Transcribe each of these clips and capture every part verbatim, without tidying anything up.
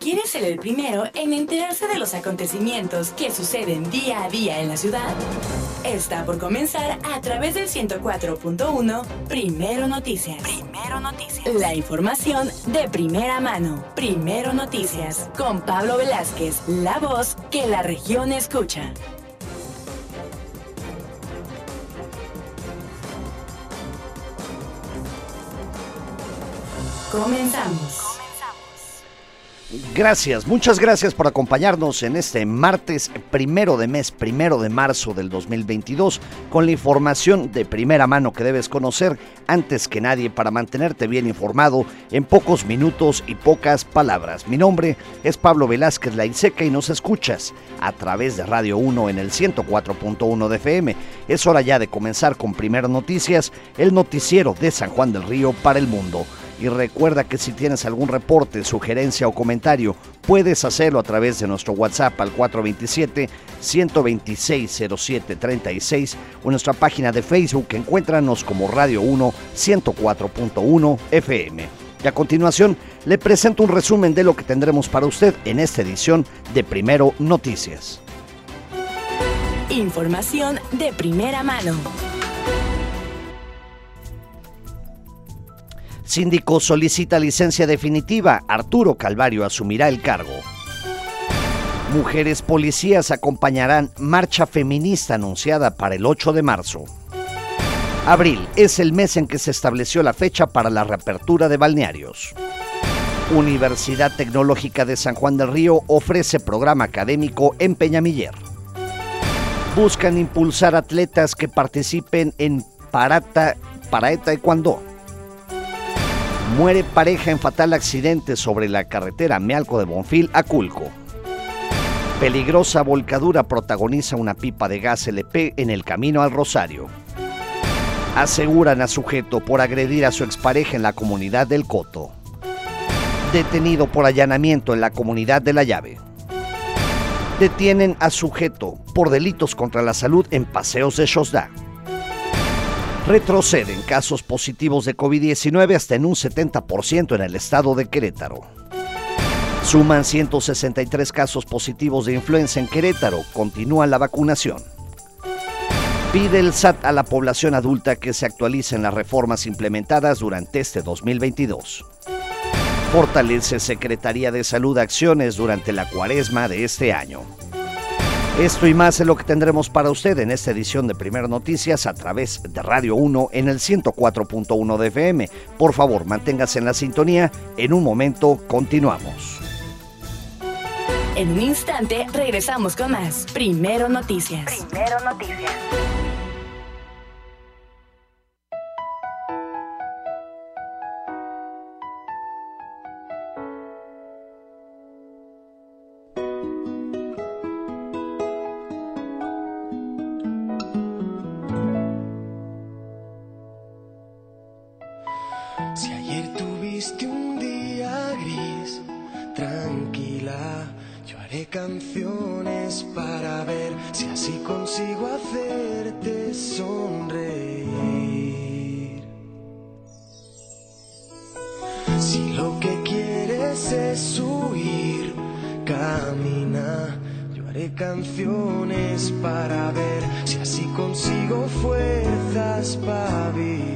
¿Quieres ser el primero en enterarse de los acontecimientos que suceden día a día en la ciudad? Está por comenzar a través del ciento cuatro punto uno Primero Noticias. Primero Noticias. La información de primera mano. Primero Noticias. Con Pablo Velázquez, la voz que la región escucha. Comenzamos. Gracias, muchas gracias por acompañarnos en este martes primero de mes, primero de marzo del dos mil veintidós, con la información de primera mano que debes conocer antes que nadie para mantenerte bien informado en pocos minutos y pocas palabras. Mi nombre es Pablo Velázquez La Iseca y nos escuchas a través de Radio uno en el ciento cuatro punto uno de F M. Es hora ya de comenzar con Primero Noticias, el noticiero de San Juan del Río para el mundo. Y recuerda que si tienes algún reporte, sugerencia o comentario, puedes hacerlo a través de nuestro WhatsApp al cuatro dos siete, uno dos seis, cero siete tres seis o nuestra página de Facebook. Encuéntranos como Radio uno ciento cuatro punto uno F M. Y a continuación, le presento un resumen de lo que tendremos para usted en esta edición de Primero Noticias. Información de primera mano. Síndico solicita licencia definitiva. Arturo Calvario asumirá el cargo. Mujeres policías acompañarán marcha feminista anunciada para el ocho de marzo. Abril es el mes en que se estableció la fecha para la reapertura de balnearios. Universidad Tecnológica de San Juan del Río ofrece programa académico en Peñamiller. Buscan impulsar atletas que participen en Parata, para Taekwondo. Muere pareja en fatal accidente sobre la carretera Mealco de Bonfil a Culco. Peligrosa volcadura protagoniza una pipa de gas L P en el camino al Rosario. Aseguran a sujeto por agredir a su expareja en la comunidad del Coto. Detenido por allanamiento en la comunidad de La Llave. Detienen a sujeto por delitos contra la salud en Paseos de Xosdá. Retroceden casos positivos de COVID diecinueve hasta en un setenta por ciento en el estado de Querétaro. Suman ciento sesenta y tres casos positivos de influenza en Querétaro. Continúa la vacunación. Pide el S A T a la población adulta que se actualicen las reformas implementadas durante este dos mil veintidós. Fortalece Secretaría de Salud acciones durante la cuaresma de este año. Esto y más es lo que tendremos para usted en esta edición de Primero Noticias a través de Radio uno en el ciento cuatro punto uno de F M. Por favor, manténgase en la sintonía. En un momento continuamos. En un instante regresamos con más Primero Noticias. Primero Noticias. Si ayer tuviste un día gris, tranquila, yo haré canciones para ver si así consigo hacerte sonreír. Si lo que quieres es huir, camina, yo haré canciones para ver si así consigo fuerzas para vivir.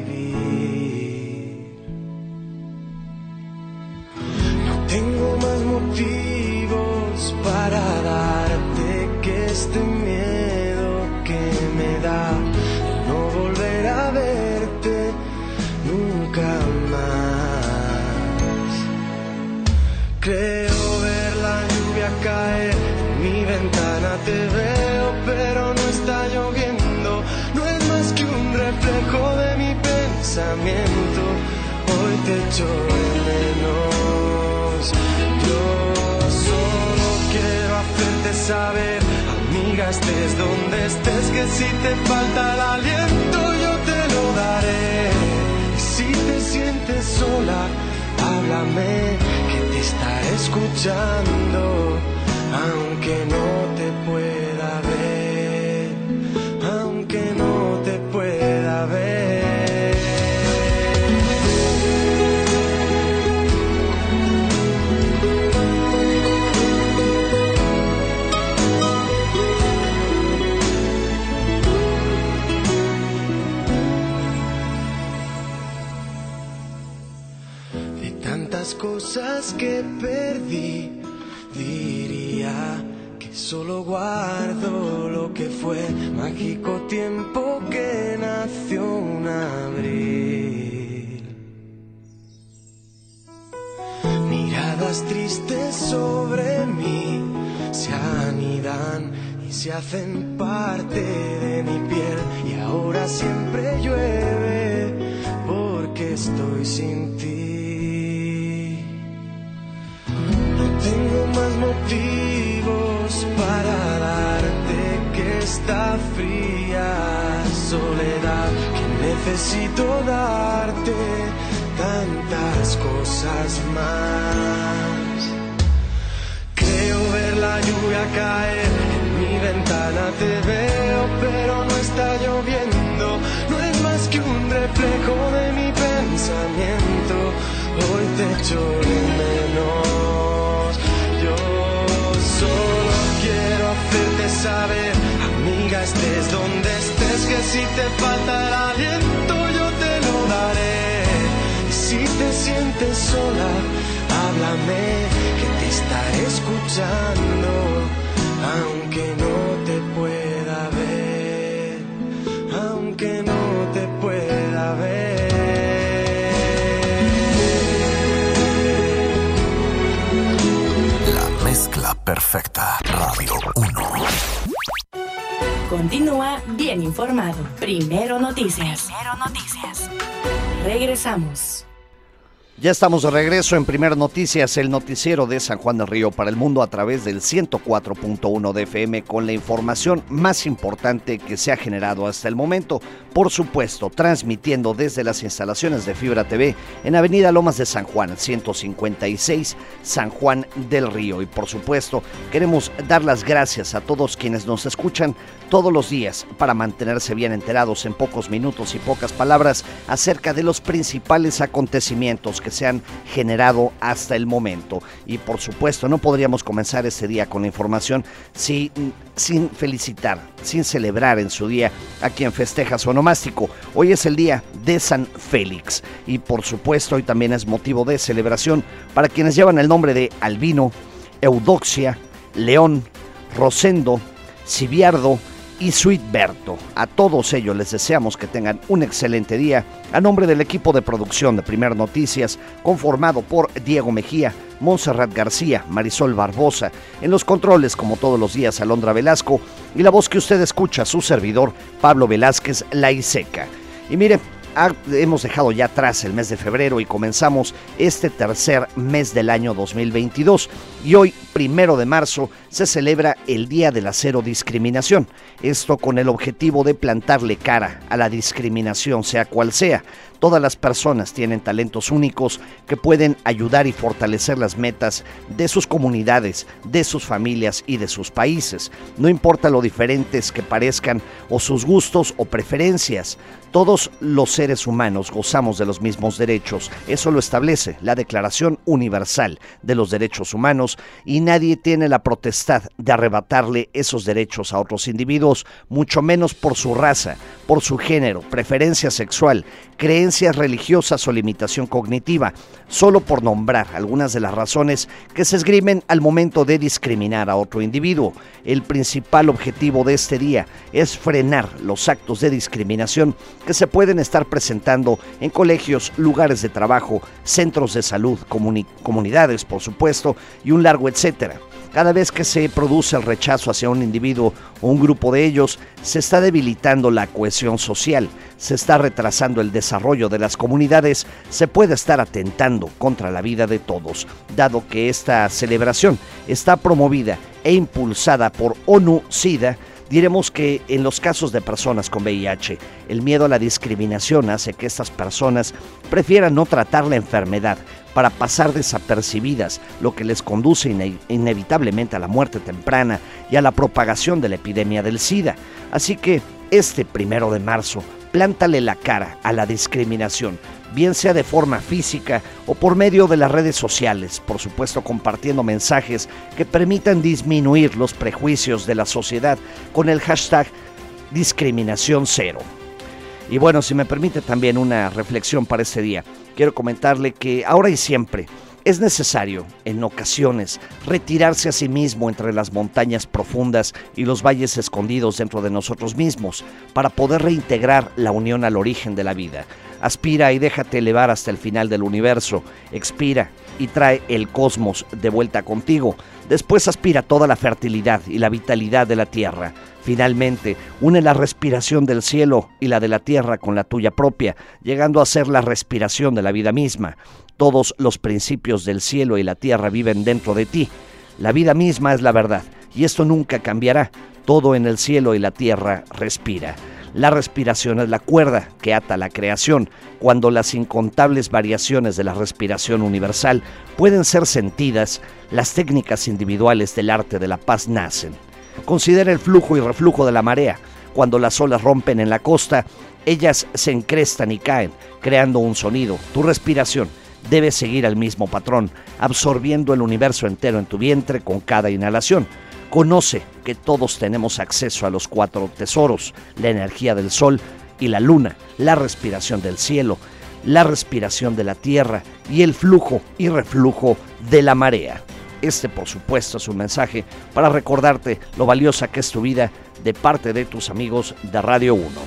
Tengo más motivos para darte que este miedo que me da de no volver a verte nunca más. Creo ver la lluvia caer en mi ventana, te veo pero no está lloviendo, no es más que un reflejo de mi pensamiento. Hoy te echo de menos. Yo solo quiero hacerte saber, amiga, estés donde estés, que si te falta el aliento yo te lo daré. Y si te sientes sola, háblame, que te estaré escuchando, aunque no te pueda ver, aunque no te pueda ver. cosas que perdí. Diría que solo guardo lo que fue, mágico tiempo que nació un abril. Miradas tristes sobre mí se anidan y se hacen parte de mi piel, y ahora siempre llueve porque estoy sin ti. No tengo más motivos para darte que esta fría soledad, que necesito darte tantas cosas más. Creo ver la lluvia caer en mi ventana, te veo pero no está lloviendo, no es más que un reflejo de mi pensamiento. Hoy te echo de menos, yo solo quiero hacerte saber, amiga, estés donde estés, que si te falta el aliento yo te lo daré. Y si te sientes sola, háblame, que te estaré escuchando, aunque no te pueda ver, aunque no te pueda ver. La mezcla perfecta, Radio uno. Continúa bien informado. Primero Noticias. Primero Noticias. Regresamos. Ya estamos de regreso en Primero Noticias, el noticiero de San Juan del Río para el mundo a través del ciento cuatro punto uno de F M con la información más importante que se ha generado hasta el momento. Por supuesto, transmitiendo desde las instalaciones de Fibra T V en Avenida Lomas de San Juan, ciento cincuenta y seis, San Juan del Río. Y por supuesto, queremos dar las gracias a todos quienes nos escuchan todos los días para mantenerse bien enterados en pocos minutos y pocas palabras acerca de los principales acontecimientos que se han generado hasta el momento. Y por supuesto no podríamos comenzar este día con la información sin, sin felicitar, sin celebrar en su día a quien festeja su onomástico. Hoy es el día de San Félix y por supuesto hoy también es motivo de celebración para quienes llevan el nombre de Albino, Eudoxia, León, Rosendo, Cibiardo y Suitberto. A todos ellos les deseamos que tengan un excelente día a nombre del equipo de producción de Primer Noticias, conformado por Diego Mejía, Montserrat García, Marisol Barbosa, en los controles como todos los días Alondra Velasco y la voz que usted escucha, su servidor Pablo Velázquez Laiseca. Y mire, ha, hemos dejado ya atrás el mes de febrero y comenzamos este tercer mes del año dos mil veintidós y hoy, primero de marzo, se celebra el Día de la Cero Discriminación, esto con el objetivo de plantarle cara a la discriminación, sea cual sea. Todas las personas tienen talentos únicos que pueden ayudar y fortalecer las metas de sus comunidades, de sus familias y de sus países. No importa lo diferentes que parezcan o sus gustos o preferencias, todos los seres humanos gozamos de los mismos derechos. Eso lo establece la Declaración Universal de los Derechos Humanos y nadie tiene la potestad de arrebatarle esos derechos a otros individuos, mucho menos por su raza, por su género, preferencia sexual, creencias religiosas o limitación cognitiva, solo por nombrar algunas de las razones que se esgrimen al momento de discriminar a otro individuo. El principal objetivo de este día es frenar los actos de discriminación que se pueden estar presentando en colegios, lugares de trabajo, centros de salud, comuni- comunidades, por supuesto, y un largo etcétera. Cada vez que se produce el rechazo hacia un individuo o un grupo de ellos, se está debilitando la cohesión social, se está retrasando el desarrollo de las comunidades, se puede estar atentando contra la vida de todos, dado que esta celebración está promovida e impulsada por ONU-SIDA. Diremos que en los casos de personas con V I H, el miedo a la discriminación hace que estas personas prefieran no tratar la enfermedad para pasar desapercibidas, lo que les conduce ine- inevitablemente a la muerte temprana y a la propagación de la epidemia del SIDA. Así que este primero de marzo, plántale la cara a la discriminación, bien sea de forma física o por medio de las redes sociales, por supuesto compartiendo mensajes que permitan disminuir los prejuicios de la sociedad con el hashtag discriminación cero. Y bueno, si me permite también una reflexión para este día, quiero comentarle que ahora y siempre Es necesario, en ocasiones, retirarse a sí mismo entre las montañas profundas y los valles escondidos dentro de nosotros mismos para poder reintegrar la unión al origen de la vida. Aspira y déjate elevar hasta el final del universo. Expira y trae el cosmos de vuelta contigo. Después aspira toda la fertilidad y la vitalidad de la tierra. Finalmente, une la respiración del cielo y la de la tierra con la tuya propia, llegando a ser la respiración de la vida misma. Todos los principios del cielo y la tierra viven dentro de ti. La vida misma es la verdad, y esto nunca cambiará. Todo en el cielo y la tierra respira. La respiración es la cuerda que ata la creación. Cuando las incontables variaciones de la respiración universal pueden ser sentidas, las técnicas individuales del arte de la paz nacen. Considera el flujo y reflujo de la marea. Cuando las olas rompen en la costa, ellas se encrestan y caen, creando un sonido. Tu respiración debe seguir el mismo patrón, absorbiendo el universo entero en tu vientre con cada inhalación. Conoce que todos tenemos acceso a los cuatro tesoros: la energía del sol y la luna, la respiración del cielo, la respiración de la tierra y el flujo y reflujo de la marea. Este, por supuesto, es un mensaje para recordarte lo valiosa que es tu vida de parte de tus amigos de Radio uno.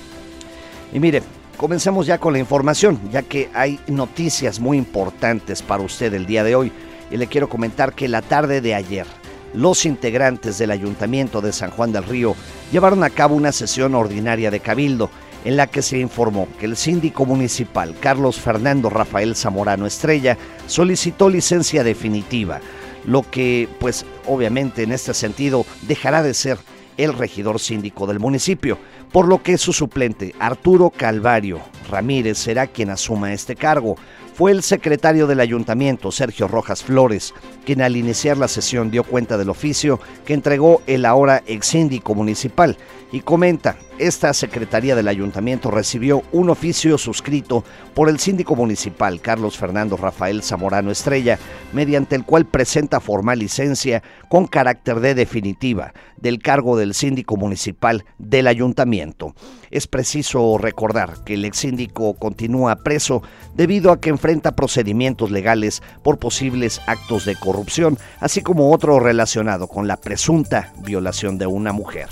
Y mire, comencemos ya con la información, ya que hay noticias muy importantes para usted el día de hoy. Y le quiero comentar que la tarde de ayer, los integrantes del Ayuntamiento de San Juan del Río llevaron a cabo una sesión ordinaria de cabildo en la que se informó que el síndico municipal Carlos Fernando Rafael Zamorano Estrella solicitó licencia definitiva, lo que pues obviamente en este sentido dejará de ser el regidor síndico del municipio, por lo que su suplente Arturo Calvario Ramírez será quien asuma este cargo. Fue el secretario del ayuntamiento, Sergio Rojas Flores, quien al iniciar la sesión dio cuenta del oficio que entregó el ahora ex síndico municipal y comenta: esta secretaría del ayuntamiento recibió un oficio suscrito por el síndico municipal Carlos Fernando Rafael Zamorano Estrella, mediante el cual presenta formal licencia con carácter de definitiva del cargo del síndico municipal del ayuntamiento. Es preciso recordar que el ex síndico continúa preso debido a que enfrenta procedimientos legales por posibles actos de corrupción, así como otro relacionado con la presunta violación de una mujer.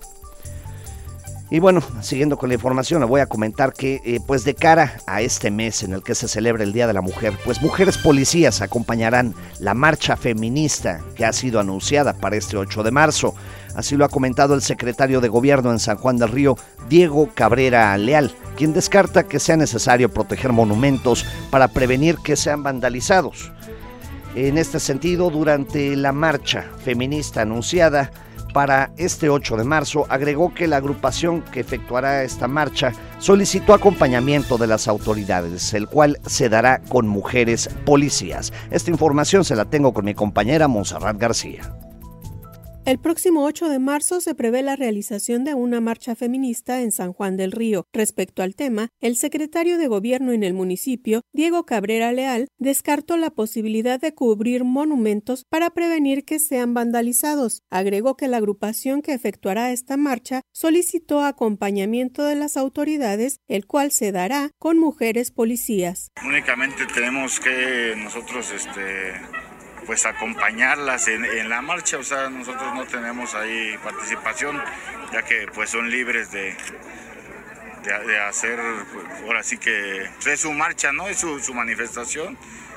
Y bueno, siguiendo con la información, le voy a comentar que eh, pues de cara a este mes en el que se celebra el Día de la Mujer, pues mujeres policías acompañarán la marcha feminista que ha sido anunciada para este ocho de marzo. Así lo ha comentado el secretario de Gobierno en San Juan del Río, Diego Cabrera Leal, quien descarta que sea necesario proteger monumentos para prevenir que sean vandalizados. En este sentido, durante la marcha feminista anunciada para este ocho de marzo, agregó que la agrupación que efectuará esta marcha solicitó acompañamiento de las autoridades, el cual se dará con mujeres policías. Esta información se la tengo con mi compañera Montserrat García. El próximo ocho de marzo se prevé la realización de una marcha feminista en San Juan del Río. Respecto al tema, el secretario de Gobierno en el municipio, Diego Cabrera Leal, descartó la posibilidad de cubrir monumentos para prevenir que sean vandalizados. Agregó que la agrupación que efectuará esta marcha solicitó acompañamiento de las autoridades, el cual se dará con mujeres policías. Únicamente tenemos que nosotros este pues acompañarlas en, en la marcha, o sea, nosotros no tenemos ahí participación, ya que pues son libres de, de, de hacer, pues, ahora sí que pues, es su marcha, ¿no? Es su, su manifestación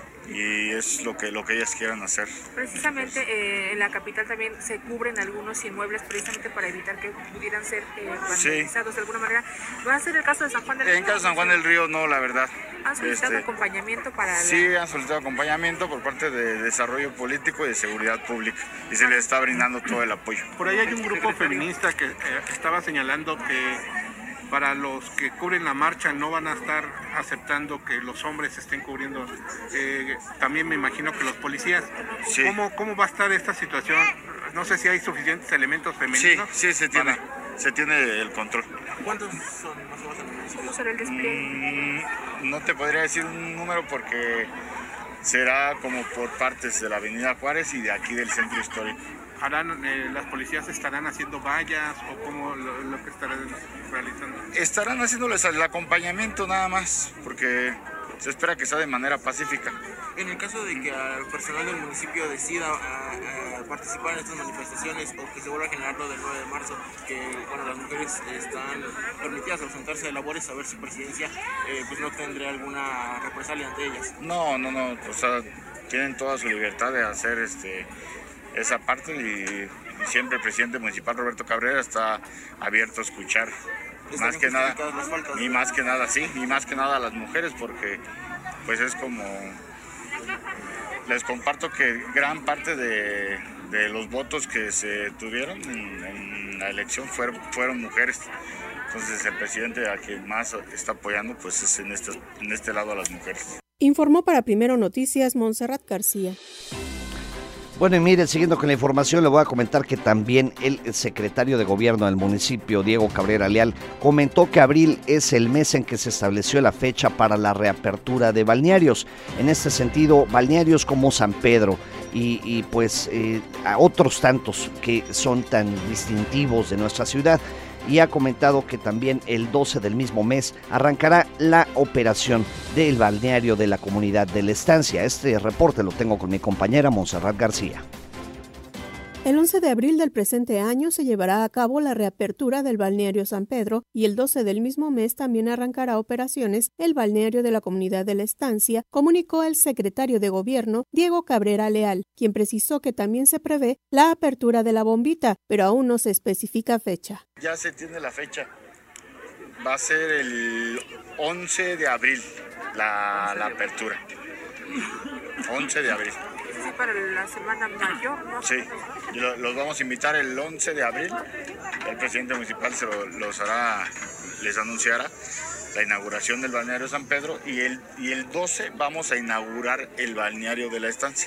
y es lo que, lo que ellas quieran hacer. Precisamente eh, en la capital también se cubren algunos inmuebles precisamente para evitar que pudieran ser eh, vandalizados sí. de alguna manera. ¿Va a ser el caso de San Juan del Río? En caso de San Juan del Río no, la verdad. ¿Han solicitado este, acompañamiento para...? Sí, la... han solicitado acompañamiento por parte de Desarrollo Político y de Seguridad Pública y se les está brindando todo el apoyo. Por ahí hay un grupo feminista que eh, estaba señalando que para los que cubren la marcha no van a estar aceptando que los hombres estén cubriendo, eh, también me imagino que los policías. Sí. ¿Cómo, ¿Cómo va a estar esta situación? No sé si hay suficientes elementos femeninos. Sí, sí, se tiene, para... se tiene el control. ¿Cuántos son más o menos? ¿Cómo será el despliegue? Mm, no te podría decir un número porque será como por partes de la Avenida Juárez y de aquí del Centro Histórico. ¿Harán, eh, las policías estarán haciendo vallas o cómo lo, lo que estarán realizando? Estarán haciéndoles el acompañamiento nada más, porque se espera que sea de manera pacífica. En el caso de que el personal del municipio decida a, a participar en estas manifestaciones o que se vuelva a generar lo del nueve de marzo, que bueno, las mujeres están permitidas ausentarse de labores, a ver si presidencia eh, pues no tendría alguna represalia ante ellas. No, no, no, o sea, tienen toda su libertad de hacer este esa parte y, y siempre el presidente municipal Roberto Cabrera está abierto a escuchar. Más que nada, y más que nada, sí, y más que nada a las mujeres, porque pues es como, les comparto que gran parte de, de los votos que se tuvieron en, en la elección fueron, fueron mujeres. Entonces el presidente a quien más está apoyando pues es en este, en este lado a las mujeres. Informó para Primero Noticias Montserrat García. Bueno, y mire, siguiendo con la información, le voy a comentar que también el secretario de Gobierno del municipio, Diego Cabrera Leal, comentó que abril es el mes en que se estableció la fecha para la reapertura de balnearios. En este sentido, balnearios como San Pedro y, y pues eh, a otros tantos que son tan distintivos de nuestra ciudad. Y ha comentado que también el doce del mismo mes arrancará la operación del balneario de la comunidad de La Estancia. Este reporte lo tengo con mi compañera Montserrat García. El once de abril del presente año se llevará a cabo la reapertura del balneario San Pedro y el doce del mismo mes también arrancará operaciones el balneario de la comunidad de La Estancia, comunicó el secretario de Gobierno Diego Cabrera Leal, quien precisó que también se prevé la apertura de la bombita, pero aún no se especifica fecha. Ya se tiene la fecha, va a ser el once de abril la, la apertura, once de abril. Sí, para la semana mayor, ¿no? Sí, y lo, los vamos a invitar el once de abril. El presidente municipal se lo, los hará, les anunciará la inauguración del balneario San Pedro y el, y el doce vamos a inaugurar el balneario de La Estancia.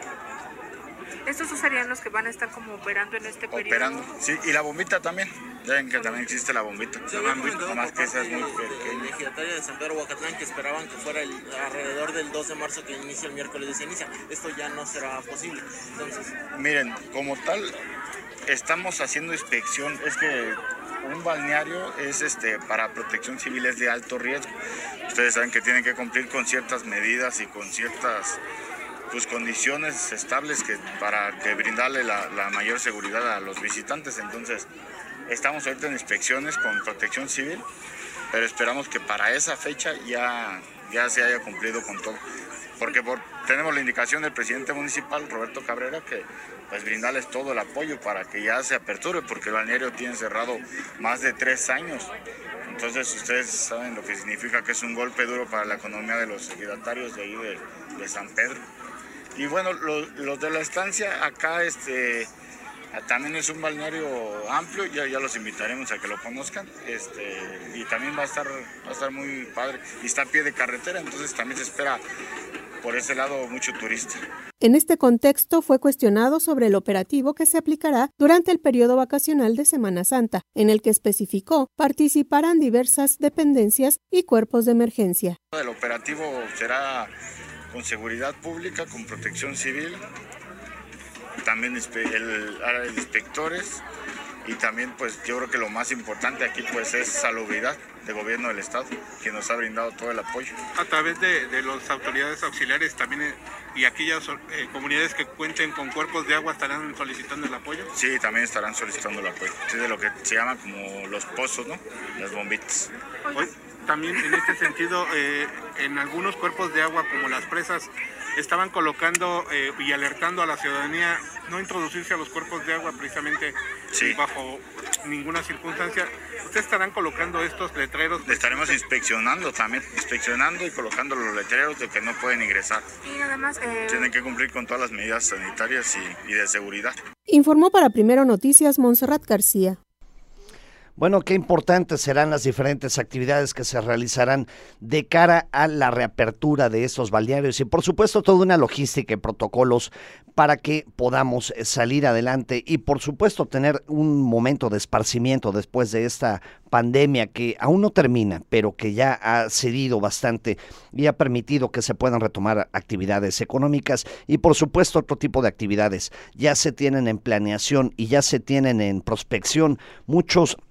Estos serían los que van a estar como operando en este periodo. Operando, sí, y la bombita también. Ya ven que también existe la bombita. Se había Nada más que esa es muy pequeña. El ejidatario de San Pedro Huacatlán que esperaban que fuera el, alrededor del dos de marzo que inicia el miércoles de ceniza. Esto ya no será posible. Entonces, miren, como tal, estamos haciendo inspección. Es que un balneario es este para protección civil, es de alto riesgo. Ustedes saben que tienen que cumplir con ciertas medidas y con ciertas pues condiciones estables que para que brindarle la, la mayor seguridad a los visitantes. Entonces estamos ahorita en inspecciones con protección civil, pero esperamos que para esa fecha ya, ya se haya cumplido con todo, porque por, tenemos la indicación del presidente municipal Roberto Cabrera que pues brindarles todo el apoyo para que ya se aperture, porque el balneario tiene cerrado más de tres años. Entonces ustedes saben lo que significa, que es un golpe duro para la economía de los ejidatarios de ahí de, de San Pedro. Y bueno, los, los de La Estancia acá este también es un balneario amplio, ya, ya los invitaremos a que lo conozcan, este, y también va a estar va a estar muy padre, y está a pie de carretera, entonces también se espera por ese lado mucho turista. En este contexto fue cuestionado sobre el operativo que se aplicará durante el periodo vacacional de Semana Santa, en el que especificó participarán diversas dependencias y cuerpos de emergencia. El operativo será con seguridad pública, con protección civil, también el área de inspectores, y también pues yo creo que lo más importante aquí pues es salubridad de gobierno del estado, que nos ha brindado todo el apoyo. A través de, de las autoridades auxiliares también eh, y aquellas eh, comunidades que cuenten con cuerpos de agua estarán solicitando el apoyo. Sí, también estarán solicitando el apoyo. Sí, de lo que se llama como los pozos, ¿no? Las bombitas. Hoy, también en este sentido, eh, en algunos cuerpos de agua como las presas, estaban colocando eh, y alertando a la ciudadanía no introducirse a los cuerpos de agua precisamente sí. bajo ninguna circunstancia. ¿Ustedes estarán colocando estos letreros? Le estaremos inspeccionando también, inspeccionando y colocando los letreros de que no pueden ingresar. Y además eh... tienen que cumplir con todas las medidas sanitarias y, y de seguridad. Informó para Primero Noticias Montserrat García. Bueno, qué importantes serán las diferentes actividades que se realizarán de cara a la reapertura de estos balnearios y por supuesto toda una logística y protocolos para que podamos salir adelante y por supuesto tener un momento de esparcimiento después de esta pandemia que aún no termina, pero que ya ha cedido bastante y ha permitido que se puedan retomar actividades económicas y por supuesto otro tipo de actividades. Ya se tienen en planeación y ya se tienen en prospección muchos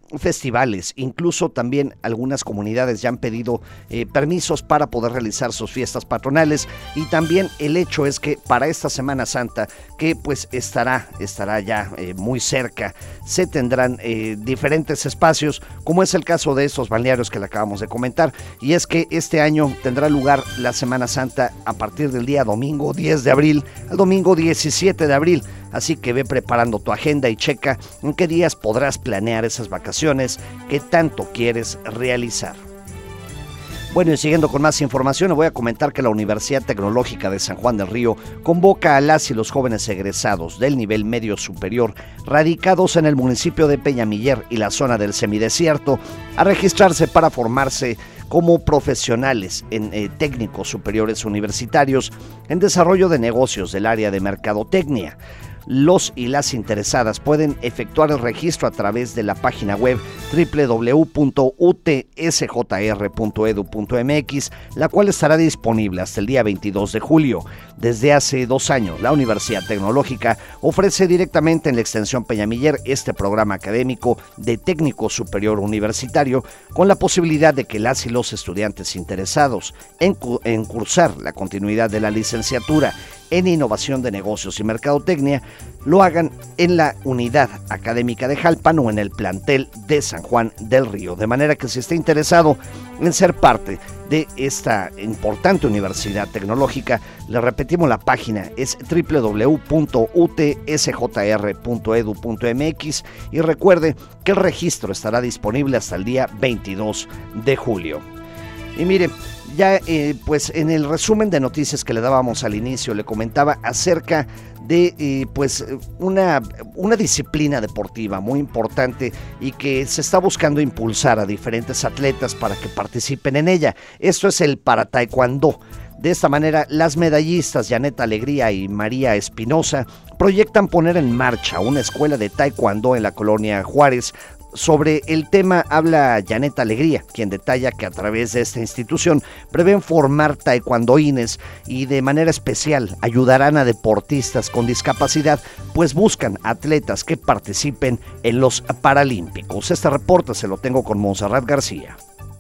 festivales, incluso también algunas comunidades ya han pedido eh, permisos para poder realizar sus fiestas patronales, y también el hecho es que para esta Semana Santa, que pues estará, estará ya eh, muy cerca, se tendrán eh, diferentes espacios, como es el caso de estos balnearios que le acabamos de comentar, y es que este año tendrá lugar la Semana Santa a partir del día domingo diez de abril al domingo diecisiete de abril, así que ve preparando tu agenda y checa en qué días podrás planear esas vacaciones que tanto quieres realizar. Bueno, y siguiendo con más información, le voy a comentar que la Universidad Tecnológica de San Juan del Río convoca a las y los jóvenes egresados del nivel medio superior radicados en el municipio de Peñamiller y la zona del semidesierto a registrarse para formarse como profesionales en eh, técnicos superiores universitarios en desarrollo de negocios del área de mercadotecnia. Los y las interesadas pueden efectuar el registro a través de la página web doble u doble u doble u punto u t s j r punto e d u punto m x, la cual estará disponible hasta el día veintidós de julio. Desde hace dos años, la Universidad Tecnológica ofrece directamente en la extensión Peñamiller este programa académico de técnico superior universitario, con la posibilidad de que las y los estudiantes interesados en, en cursar la continuidad de la licenciatura en Innovación de Negocios y Mercadotecnia lo hagan en la unidad académica de Jalpan o en el plantel de San Juan del Río. De manera que si está interesado en ser parte de esta importante universidad tecnológica, le repetimos la página, es doble u doble u doble u punto u t s j r punto e d u punto m x, y recuerde que el registro estará disponible hasta el día veintidós de julio. Y mire, ya eh, pues en el resumen de noticias que le dábamos al inicio, le comentaba acerca de eh, pues una, una disciplina deportiva muy importante y que se está buscando impulsar a diferentes atletas para que participen en ella. Esto es el para taekwondo. De esta manera, las medallistas Janet Alegría y María Espinosa proyectan poner en marcha una escuela de taekwondo en la colonia Juárez. Sobre el tema habla Janet Alegría, quien detalla que a través de esta institución prevén formar taekwondoines y de manera especial ayudarán a deportistas con discapacidad, pues buscan atletas que participen en los Paralímpicos. Este reporte se lo tengo con Montserrat García.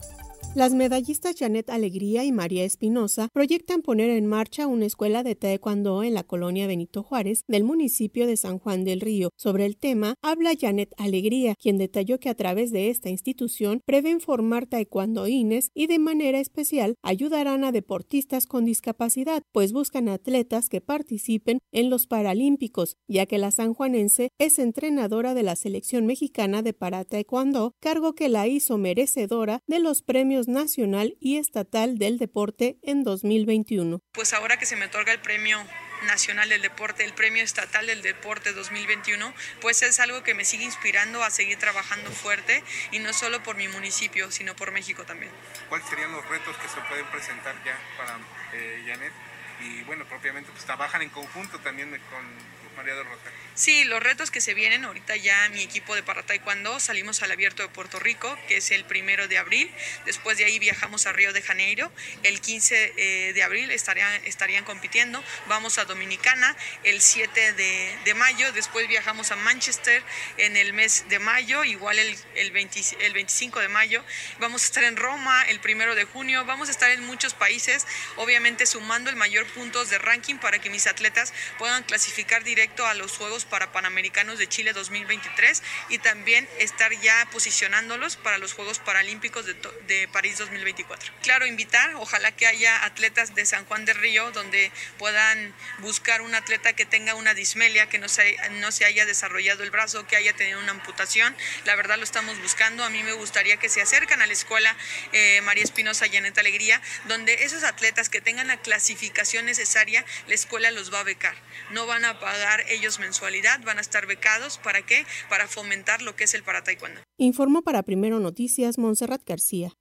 Las medallistas Janet Alegría y María Espinosa proyectan poner en marcha una escuela de taekwondo en la colonia Benito Juárez del municipio de San Juan del Río. Sobre el tema habla Janet Alegría, quien detalló que a través de esta institución prevén formar taekwondoines y de manera especial ayudarán a deportistas con discapacidad, pues buscan atletas que participen en los Paralímpicos, ya que la sanjuanense es entrenadora de la selección mexicana de para taekwondo, cargo que la hizo merecedora de los premios nacional y estatal del deporte en dos mil veintiuno. Pues ahora que se me otorga el premio nacional del deporte, el premio estatal del deporte dos mil veintiuno, pues es algo que me sigue inspirando a seguir trabajando fuerte, y no solo por mi municipio, sino por México también. ¿Cuáles serían los retos que se pueden presentar ya para eh, Janet? Y bueno, propiamente pues trabajan en conjunto también con María del Rosario. Sí, los retos que se vienen, ahorita ya mi equipo de para taekwondo salimos al Abierto de Puerto Rico, que es el primero de abril, después de ahí viajamos a Río de Janeiro, el quince eh, de abril estarían, estarían compitiendo, vamos a Dominicana el siete de mayo, después viajamos a Manchester en el mes de mayo, igual el, el, veinte, el veinticinco de mayo, vamos a estar en Roma el primero de junio, vamos a estar en muchos países, obviamente sumando el mayor puntos de ranking para que mis atletas puedan clasificar directo a los Juegos para Panamericanos de Chile dos mil veintitrés y también estar ya posicionándolos para los Juegos Paralímpicos de, de París dos mil veinticuatro. Claro, invitar, ojalá que haya atletas de San Juan del Río donde puedan buscar un atleta que tenga una dismelia, que no se, no se haya desarrollado el brazo, que haya tenido una amputación. La verdad lo estamos buscando. A mí me gustaría que se acercan a la escuela eh, María Espinosa y Janet Alegría, donde esos atletas que tengan la clasificación necesaria, la escuela los va a becar. No van a pagar ellos mensualidad, van a estar becados. ¿Para qué? Para fomentar lo que es el para taekwondo. Informó para Primero Noticias Montserrat García.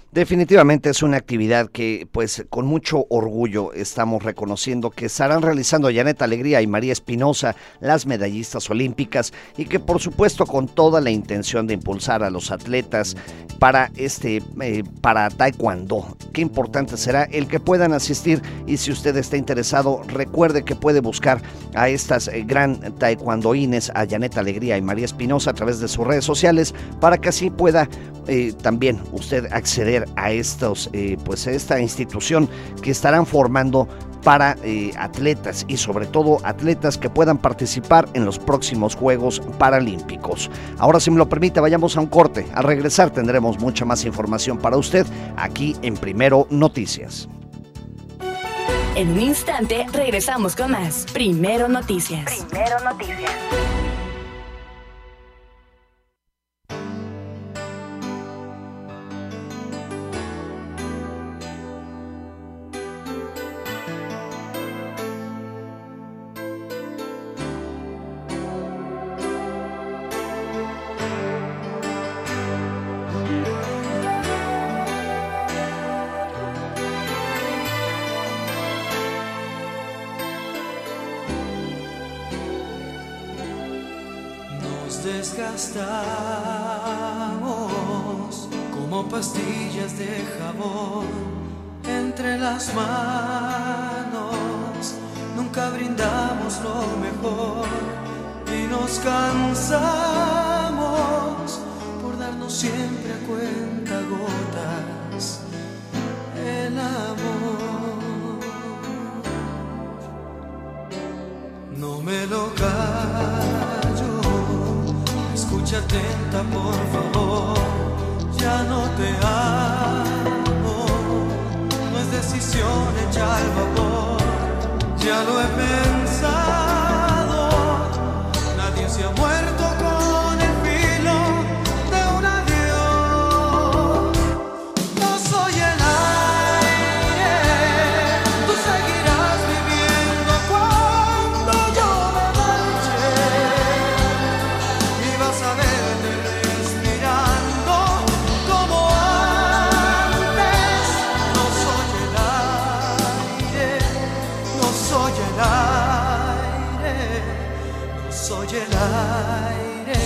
Definitivamente es una actividad que, pues, con mucho orgullo estamos reconociendo que estarán realizando Janet Alegría y María Espinosa, las medallistas olímpicas, y que por supuesto con toda la intención de impulsar a los atletas para este eh, para taekwondo. Qué importante será el que puedan asistir, y si usted está interesado, recuerde que puede buscar a estas eh, gran taekwondoines, a Janet Alegría y María Espinosa, a través de sus redes sociales, para que así pueda eh, también usted acceder a estos eh, pues a esta institución que estarán formando para eh, atletas, y sobre todo atletas que puedan participar en los próximos Juegos Paralímpicos. Ahora, si me lo permite, vayamos a un corte. Al regresar tendremos mucha más información para usted aquí en Primero Noticias. En un instante regresamos con más Primero Noticias. Primero Noticias. Desgastamos como pastillas de jabón entre las manos, nunca brindamos lo mejor y nos cansamos por darnos siempre a cuenta gotas el amor. No me lo callo, escucha atenta por favor, ya no te amo, no es decisión hecha al vapor, ya lo he pensado, nadie se ha muerto con el filo de un adiós, no soy el aire, tú seguirás viviendo cuando yo me marche, y vas a verte respirando como antes. No soy el aire, no soy el aire, no soy el aire.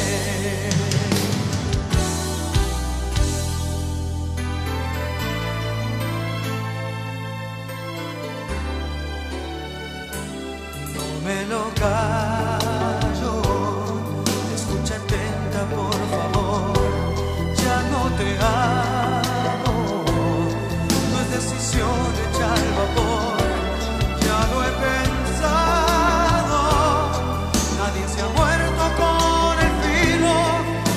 No me lo callo, escucha atenta por favor, ya no te amo, no es decisión hecha al vapor, ya lo he pensado, nadie se ha muerto con el filo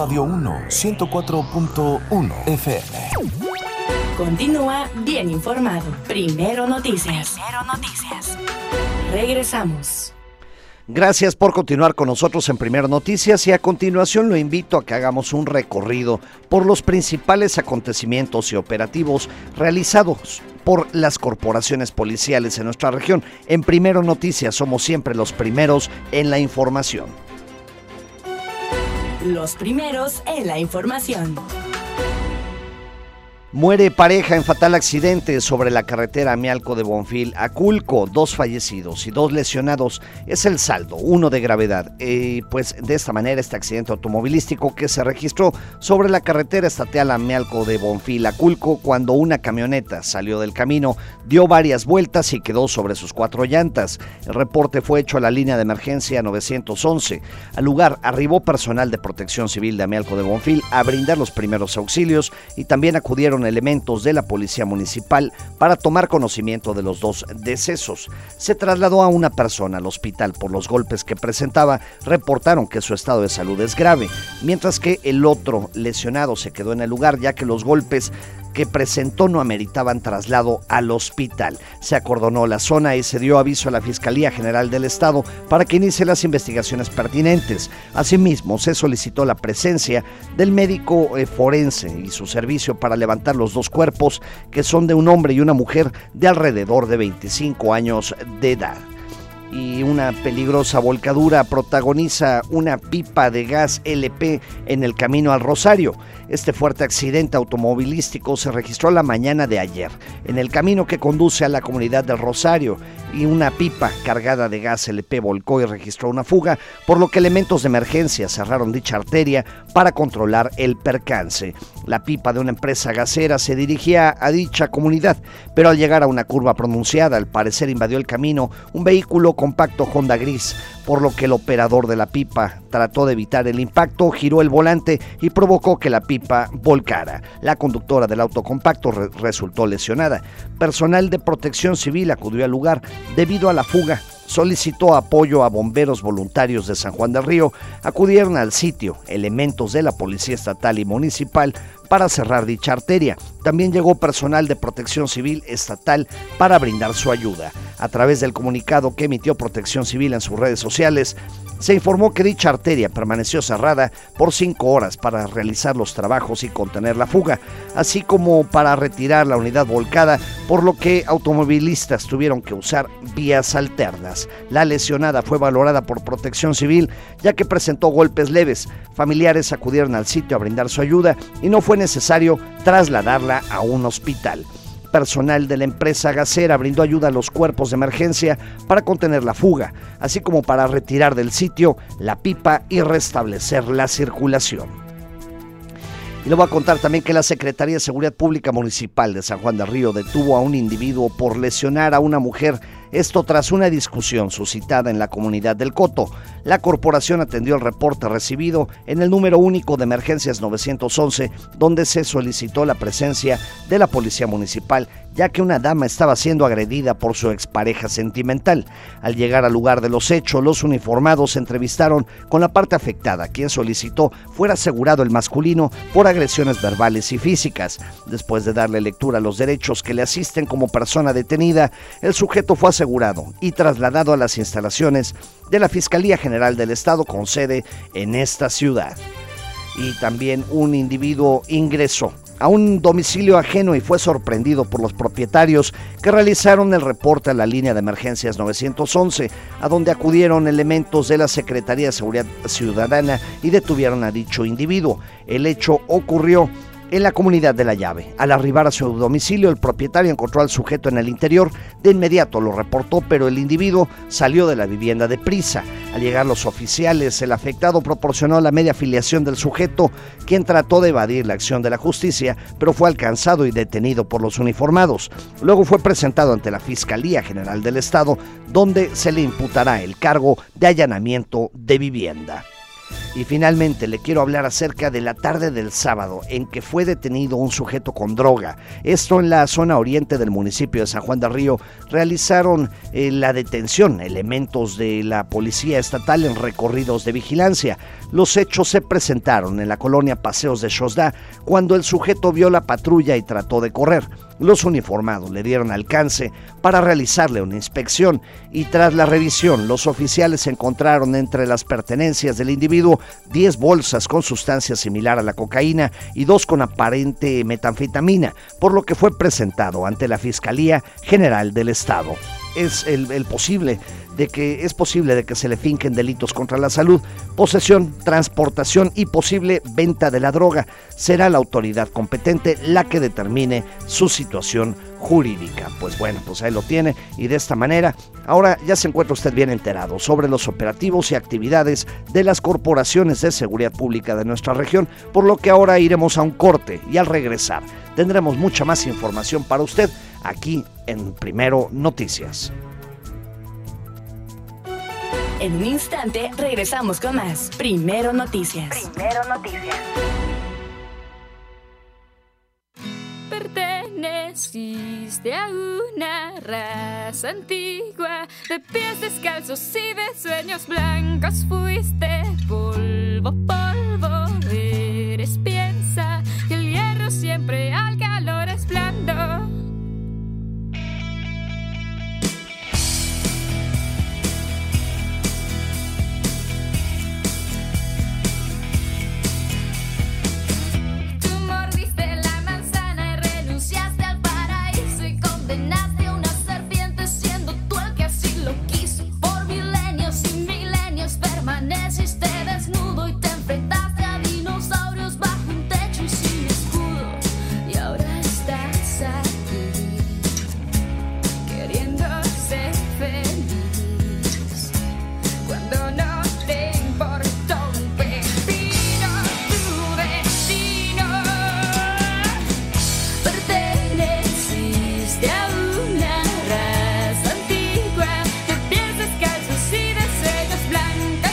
Radio uno, ciento cuatro punto uno F M. Continúa bien informado. Primero Noticias. Primero Noticias. Regresamos. Gracias por continuar con nosotros en Primero Noticias, y a continuación lo invito a que hagamos un recorrido por los principales acontecimientos y operativos realizados por las corporaciones policiales en nuestra región. En Primero Noticias somos siempre los primeros en la información. Los primeros en la información. Muere pareja en fatal accidente sobre la carretera Amialco de Bonfil a Culco. Dos fallecidos y dos lesionados es el saldo, uno de gravedad. Eh, pues de esta manera este accidente automovilístico que se registró sobre la carretera estatal Amialco de Bonfil a Culco, cuando una camioneta salió del camino, dio varias vueltas y quedó sobre sus cuatro llantas. El reporte fue hecho a la línea de emergencia nueve once. Al lugar arribó personal de Protección Civil de Amialco de Bonfil a brindar los primeros auxilios, y también acudieron elementos de la Policía Municipal para tomar conocimiento de los dos decesos. Se trasladó a una persona al hospital por los golpes que presentaba. Reportaron que su estado de salud es grave, mientras que el otro lesionado se quedó en el lugar, ya que los golpes que presentó no ameritaban traslado al hospital. Se acordonó la zona y se dio aviso a la Fiscalía General del Estado para que inicie las investigaciones pertinentes. Asimismo, se solicitó la presencia del médico eh, forense y su servicio para levantar los dos cuerpos, que son de un hombre y una mujer de alrededor de veinticinco años de edad. Y una peligrosa volcadura protagoniza una pipa de gas L P en el camino al Rosario. Este fuerte accidente automovilístico se registró la mañana de ayer en el camino que conduce a la comunidad del Rosario, y una pipa cargada de gas L P volcó y registró una fuga, por lo que elementos de emergencia cerraron dicha arteria para controlar el percance. La pipa de una empresa gasera se dirigía a dicha comunidad, pero al llegar a una curva pronunciada, al parecer invadió el camino un vehículo compacto Honda gris, por lo que el operador de la pipa trató de evitar el impacto, giró el volante y provocó que la pipa volcara. La conductora del auto compacto re- resultó lesionada. Personal de Protección Civil acudió al lugar debido a la fuga. Solicitó apoyo a bomberos voluntarios de San Juan del Río. Acudieron al sitio elementos de la Policía Estatal y Municipal para cerrar dicha arteria. También llegó personal de Protección Civil Estatal para brindar su ayuda. A través del comunicado que emitió Protección Civil en sus redes sociales, se informó que dicha arteria permaneció cerrada por cinco horas para realizar los trabajos y contener la fuga, así como para retirar la unidad volcada, por lo que automovilistas tuvieron que usar vías alternas. La lesionada fue valorada por Protección Civil, ya que presentó golpes leves. Familiares acudieron al sitio a brindar su ayuda y no fue necesario trasladarla a un hospital. Personal de la empresa gasera brindó ayuda a los cuerpos de emergencia para contener la fuga, así como para retirar del sitio la pipa y restablecer la circulación. Y le voy a contar también que la Secretaría de Seguridad Pública Municipal de San Juan del Río detuvo a un individuo por lesionar a una mujer, esto tras una discusión suscitada en la comunidad del Coto. La corporación atendió el reporte recibido en el número único de emergencias nueve once, donde se solicitó la presencia de la Policía Municipal, ya que una dama estaba siendo agredida por su expareja sentimental. Al llegar al lugar de los hechos, los uniformados se entrevistaron con la parte afectada, quien solicitó fuera asegurado el masculino por agresiones verbales y físicas. Después de darle lectura a los derechos que le asisten como persona detenida, el sujeto fue asegurado y trasladado a las instalaciones de la Fiscalía General del Estado con sede en esta ciudad. Y también un individuo ingresó a un domicilio ajeno y fue sorprendido por los propietarios, que realizaron el reporte a la línea de emergencias nueve once, a donde acudieron elementos de la Secretaría de Seguridad Ciudadana y detuvieron a dicho individuo. El hecho ocurrió en la comunidad de La Llave. Al arribar a su domicilio, el propietario encontró al sujeto en el interior. De inmediato lo reportó, pero el individuo salió de la vivienda deprisa. Al llegar los oficiales, el afectado proporcionó la media filiación del sujeto, quien trató de evadir la acción de la justicia, pero fue alcanzado y detenido por los uniformados. Luego fue presentado ante la Fiscalía General del Estado, donde se le imputará el cargo de allanamiento de vivienda. Y finalmente le quiero hablar acerca de la tarde del sábado en que fue detenido un sujeto con droga. Esto en la zona oriente del municipio de San Juan del Río. Realizaron eh, la detención elementos de la policía estatal en recorridos de vigilancia. Los hechos se presentaron en la colonia Paseos de Xosdá cuando el sujeto vio la patrulla y trató de correr. Los uniformados le dieron alcance para realizarle una inspección y tras la revisión los oficiales encontraron entre las pertenencias del individuo diez bolsas con sustancia similar a la cocaína y dos con aparente metanfetamina, por lo que fue presentado ante la Fiscalía General del Estado. Es el, el posible de que es posible de que se le finquen delitos contra la salud, posesión, transportación y posible venta de la droga. Será la autoridad competente la que determine su situación jurídica. Pues bueno, pues ahí lo tiene y de esta manera ahora ya se encuentra usted bien enterado sobre los operativos y actividades de las corporaciones de seguridad pública de nuestra región, por lo que ahora iremos a un corte y al regresar tendremos mucha más información para usted aquí en Primero Noticias. En un instante regresamos con más Primero Noticias. Primero Noticias. Perteneciste a una raza antigua, de pies descalzos y de sueños blancos. Fuiste polvo, polvo, eres piensa que el hierro siempre al calor es blando. Permaneciste desnudo y te enfrentaste a dinosaurios bajo un techo y sin escudo. Y ahora estás aquí, queriendo ser feliz, cuando no te importó un pepino tu destino. Perteneciste a una raza antigua, de pies descalzos y de sueños blancos.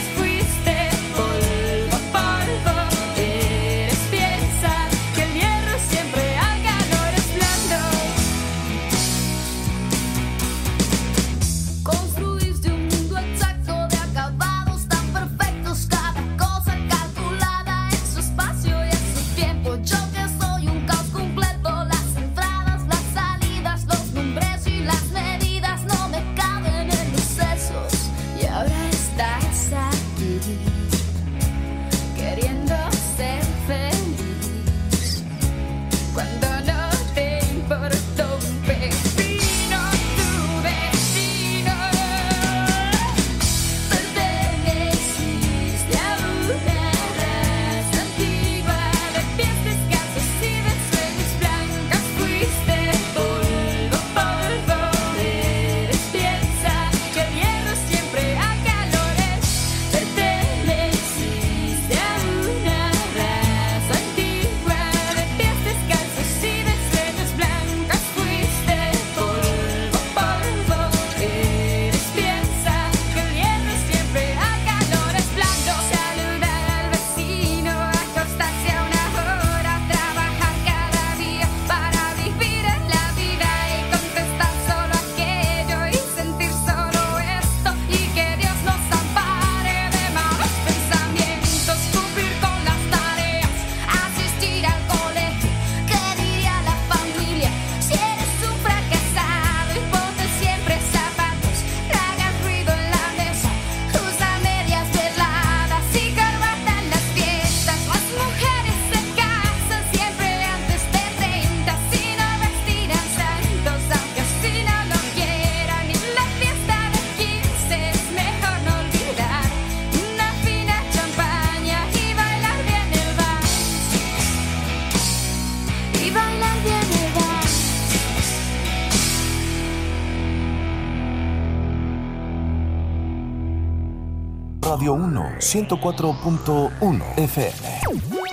Radio uno, ciento cuatro punto uno F M.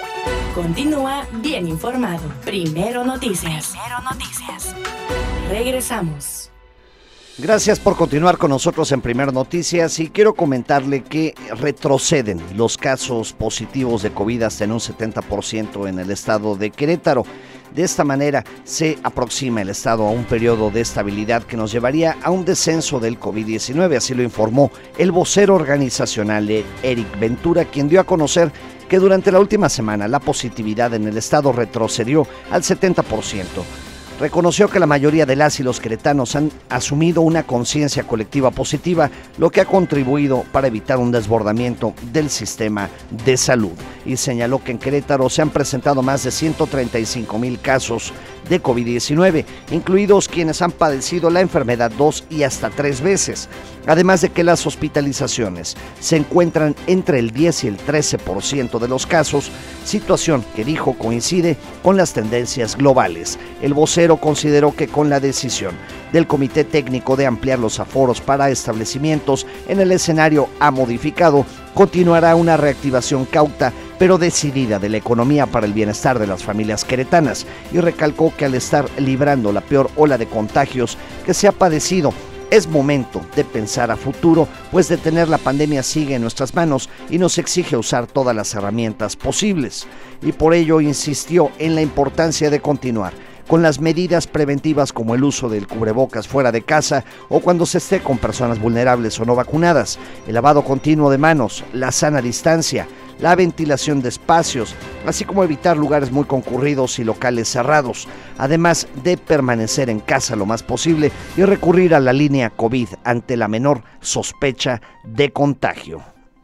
Continúa bien informado. Primero Noticias. Primero Noticias. Regresamos. Gracias por continuar con nosotros en Primer Noticias y quiero comentarle que retroceden los casos positivos de COVID hasta en un setenta por ciento en el estado de Querétaro. De esta manera se aproxima el estado a un periodo de estabilidad que nos llevaría a un descenso del COVID diecinueve, así lo informó el vocero organizacional Eric Ventura, quien dio a conocer que durante la última semana la positividad en el estado retrocedió al setenta por ciento. Reconoció que la mayoría de las y los queretanos han asumido una conciencia colectiva positiva, lo que ha contribuido para evitar un desbordamiento del sistema de salud. Y señaló que en Querétaro se han presentado más de ciento treinta y cinco mil casos de COVID diecinueve, incluidos quienes han padecido la enfermedad dos y hasta tres veces. Además de que las hospitalizaciones se encuentran entre el diez y el trece por ciento de los casos, situación que dijo coincide con las tendencias globales. El vocero consideró que con la decisión del Comité Técnico de ampliar los aforos para establecimientos en el escenario ha modificado, continuará una reactivación cauta pero decidida de la economía para el bienestar de las familias queretanas, y recalcó que al estar librando la peor ola de contagios que se ha padecido, es momento de pensar a futuro, pues detener la pandemia sigue en nuestras manos y nos exige usar todas las herramientas posibles. Y por ello insistió en la importancia de continuar con las medidas preventivas como el uso del cubrebocas fuera de casa o cuando se esté con personas vulnerables o no vacunadas, el lavado continuo de manos, la sana distancia, la ventilación de espacios, así como evitar lugares muy concurridos y locales cerrados, además de permanecer en casa lo más posible y recurrir a la línea COVID ante la menor sospecha de contagio.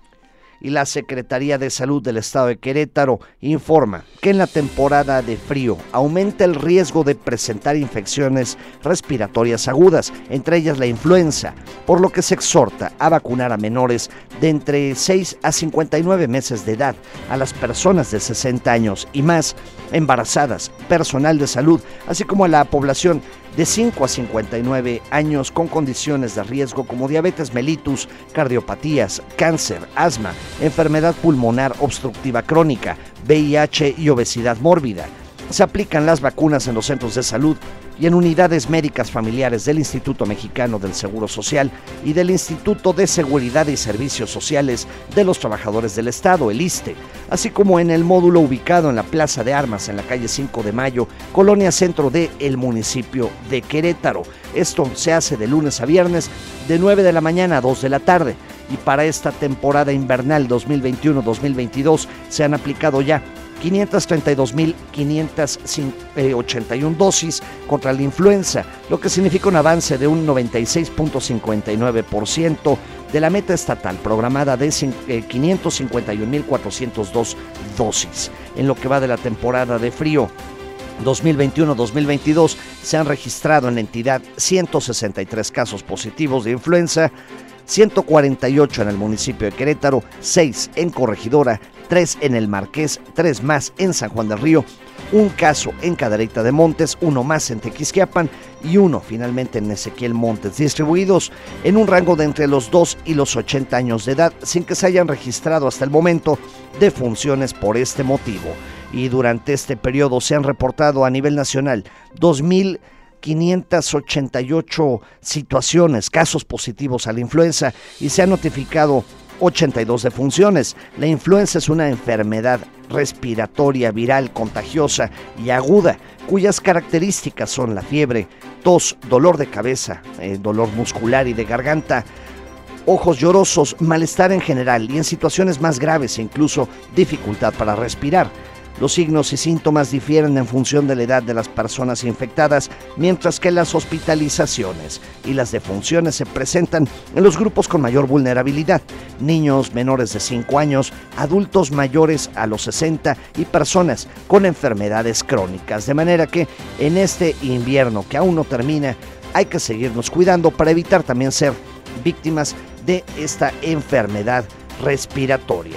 Y la Secretaría de Salud del Estado de Querétaro informa que en la temporada de frío aumenta el riesgo de presentar infecciones respiratorias agudas, entre ellas la influenza, por lo que se exhorta a vacunar a menores de entre seis a cincuenta y nueve meses de edad, a las personas de sesenta años y más, embarazadas, personal de salud, así como a la población de cinco a cincuenta y nueve años con condiciones de riesgo como diabetes mellitus, cardiopatías, cáncer, asma, enfermedad pulmonar obstructiva crónica, V I H y obesidad mórbida. Se aplican las vacunas en los centros de salud y en unidades médicas familiares del Instituto Mexicano del Seguro Social y del Instituto de Seguridad y Servicios Sociales de los Trabajadores del Estado, el I S S S T E, así como en el módulo ubicado en la Plaza de Armas en la calle cinco de mayo, Colonia Centro de el municipio de Querétaro. Esto se hace de lunes a viernes de nueve de la mañana a dos de la tarde, y para esta temporada invernal dos mil veintiuno dos mil veintidós se han aplicado ya quinientas treinta y dos mil quinientas ochenta y una dosis contra la influenza, lo que significa un avance de un noventa y seis punto cincuenta y nueve por ciento de la meta estatal programada de quinientas cincuenta y un mil cuatrocientas dos dosis. En lo que va de la temporada de frío dos mil veintiuno dos mil veintidós se han registrado en la entidad ciento sesenta y tres casos positivos de influenza, ciento cuarenta y ocho en el municipio de Querétaro, seis en Corregidora, tres en El Marqués, tres más en San Juan del Río, un caso en Cadereyta de Montes, uno más en Tequisquiapan y uno finalmente en Ezequiel Montes, distribuidos en un rango de entre los dos y los ochenta años de edad, sin que se hayan registrado hasta el momento defunciones por este motivo. Y durante este periodo se han reportado a nivel nacional dos mil quinientas ochenta y ocho situaciones, casos positivos a la influenza, y se han notificado ochenta y dos defunciones. La influenza es una enfermedad respiratoria viral contagiosa y aguda, cuyas características son la fiebre, tos, dolor de cabeza, eh, dolor muscular y de garganta, ojos llorosos, malestar en general y en situaciones más graves e incluso dificultad para respirar. Los signos y síntomas difieren en función de la edad de las personas infectadas, mientras que las hospitalizaciones y las defunciones se presentan en los grupos con mayor vulnerabilidad: niños menores de cinco años, adultos mayores a los sesenta y personas con enfermedades crónicas. De manera que en este invierno que aún no termina, hay que seguirnos cuidando para evitar también ser víctimas de esta enfermedad respiratoria.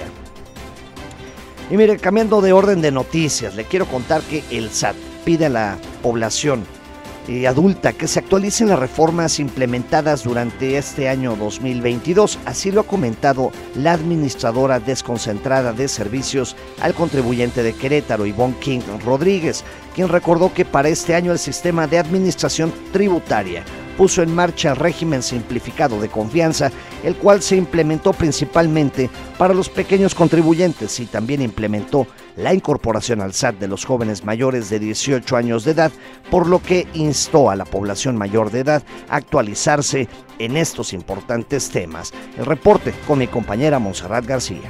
Y mire, cambiando de orden de noticias, le quiero contar que el S A T pide a la población eh, adulta que se actualicen las reformas implementadas durante este año dos mil veintidós. Así lo ha comentado la administradora desconcentrada de servicios al contribuyente de Querétaro, Ivonne King Rodríguez, quien recordó que para este año el sistema de administración tributaria puso en marcha el régimen simplificado de confianza, el cual se implementó principalmente para los pequeños contribuyentes y también implementó la incorporación al S A T de los jóvenes mayores de dieciocho años de edad, por lo que instó a la población mayor de edad a actualizarse en estos importantes temas. El reporte con mi compañera Montserrat García.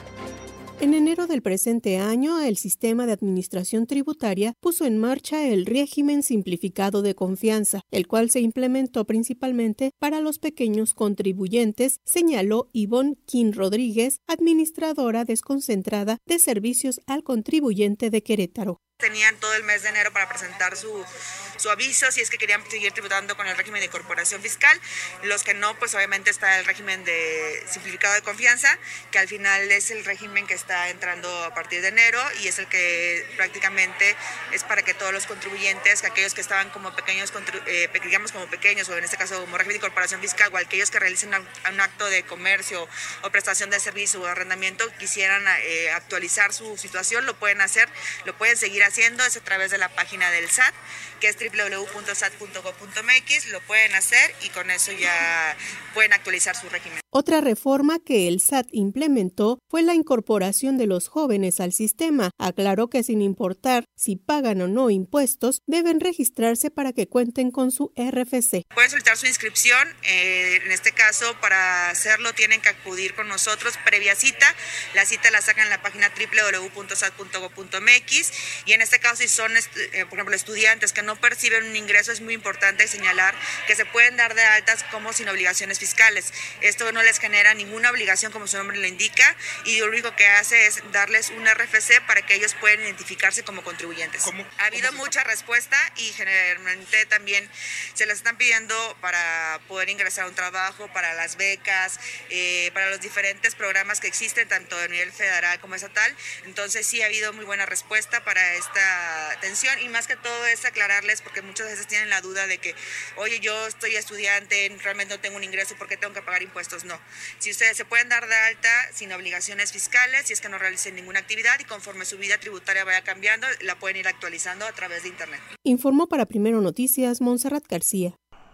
En enero del presente año, el Sistema de Administración Tributaria puso en marcha el régimen simplificado de confianza, el cual se implementó principalmente para los pequeños contribuyentes, señaló Ivonne Quín Rodríguez, administradora desconcentrada de servicios al contribuyente de Querétaro. Tenían todo el mes de enero para presentar su, su aviso si es que querían seguir tributando con el régimen de corporación fiscal. Los que no, pues obviamente está el régimen de simplificado de confianza, que al final es el régimen que está entrando a partir de enero y es el que prácticamente es para que todos los contribuyentes, que aquellos que estaban como pequeños, eh, digamos como pequeños, o en este caso como régimen de corporación fiscal, o aquellos que realicen un acto de comercio o prestación de servicio o arrendamiento, quisieran eh, actualizar su situación, lo pueden hacer, lo pueden seguir haciendo, es a través de la página del S A T, que es doble u doble u doble u punto sat punto gob punto m x, lo pueden hacer y con eso ya pueden actualizar su régimen. Otra reforma que el S A T implementó fue la incorporación de los jóvenes al sistema. Aclaró que sin importar si pagan o no impuestos, deben registrarse para que cuenten con su R F C. Pueden solicitar su inscripción, eh, en este caso para hacerlo tienen que acudir con nosotros previa cita. La cita la sacan en la página doble u doble u doble u punto sat punto gob punto m x y en este caso si son, eh, por ejemplo, estudiantes que no perciben un ingreso, es muy importante señalar que se pueden dar de altas como sin obligaciones fiscales. Esto no les genera ninguna obligación, como su nombre lo indica, y lo único que hace es darles un R F C para que ellos puedan identificarse como contribuyentes. ¿Cómo? Ha habido mucha respuesta y generalmente también se les están pidiendo para poder ingresar a un trabajo, para las becas, eh, para los diferentes programas que existen, tanto a nivel federal como estatal. Entonces sí ha habido muy buena respuesta para esta atención y más que todo es aclararles, porque muchas veces tienen la duda de que, oye, yo estoy estudiante, realmente no tengo un ingreso, ¿por qué tengo que pagar impuestos? No. Si ustedes se pueden dar de alta sin obligaciones fiscales, si es que no realicen ninguna actividad y conforme su vida tributaria vaya cambiando, la pueden ir actualizando a través de internet. Informó para Primero Noticias Montserrat García.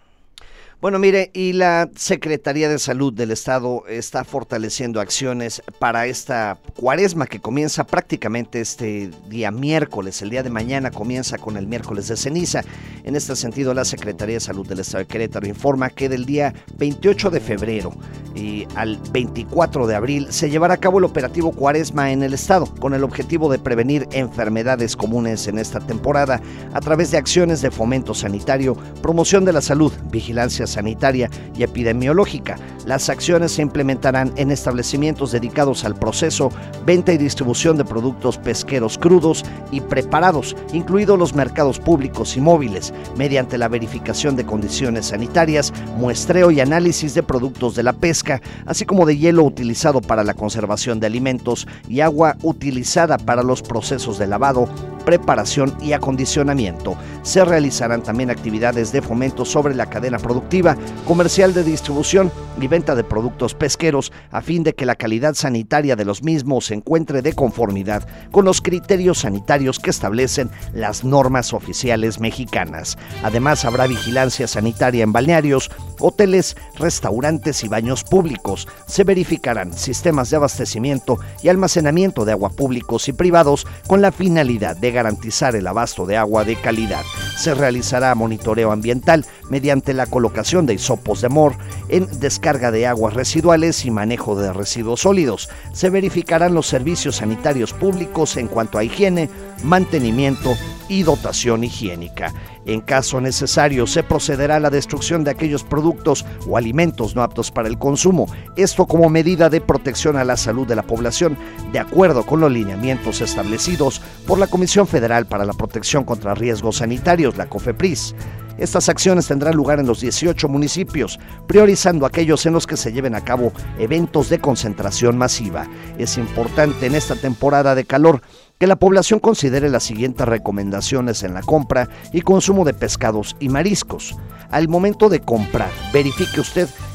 Bueno, mire, y la Secretaría de Salud del Estado está fortaleciendo acciones para esta cuaresma que comienza prácticamente este día miércoles. El día de mañana comienza con el miércoles de ceniza. En este sentido, la Secretaría de Salud del Estado de Querétaro informa que del día veintiocho de febrero y al veinticuatro de abril se llevará a cabo el operativo Cuaresma en el Estado, con el objetivo de prevenir enfermedades comunes en esta temporada a través de acciones de fomento sanitario, promoción de la salud, vigilancia sanitaria y epidemiológica. Las acciones se implementarán en establecimientos dedicados al proceso, venta y distribución de productos pesqueros crudos y preparados, incluidos los mercados públicos y móviles, mediante la verificación de condiciones sanitarias, muestreo y análisis de productos de la pesca, así como de hielo utilizado para la conservación de alimentos y agua utilizada para los procesos de lavado, preparación y acondicionamiento. Se realizarán también actividades de fomento sobre la cadena productiva, comercial de distribución y venta de productos pesqueros a fin de que la calidad sanitaria de los mismos se encuentre de conformidad con los criterios sanitarios que establecen las normas oficiales mexicanas. Además, habrá vigilancia sanitaria en balnearios, hoteles, restaurantes y baños públicos. Se verificarán sistemas de abastecimiento y almacenamiento de agua públicos y privados con la finalidad de garantizar el abasto de agua de calidad. Se realizará monitoreo ambiental mediante la colocación de hisopos de mor en descarga de aguas residuales y manejo de residuos sólidos. Se verificarán los servicios sanitarios públicos en cuanto a higiene, mantenimiento y dotación higiénica. En caso necesario, se procederá a la destrucción de aquellos productos o alimentos no aptos para el consumo, esto como medida de protección a la salud de la población, de acuerdo con los lineamientos establecidos por la Comisión Federal para la Protección contra Riesgos Sanitarios, la COFEPRIS. Estas acciones tendrán lugar en los dieciocho municipios, priorizando aquellos en los que se lleven a cabo eventos de concentración masiva. Es importante en esta temporada de calor que la población considere las siguientes recomendaciones en la compra y consumo de pescados y mariscos. Al momento de comprar, verifique usted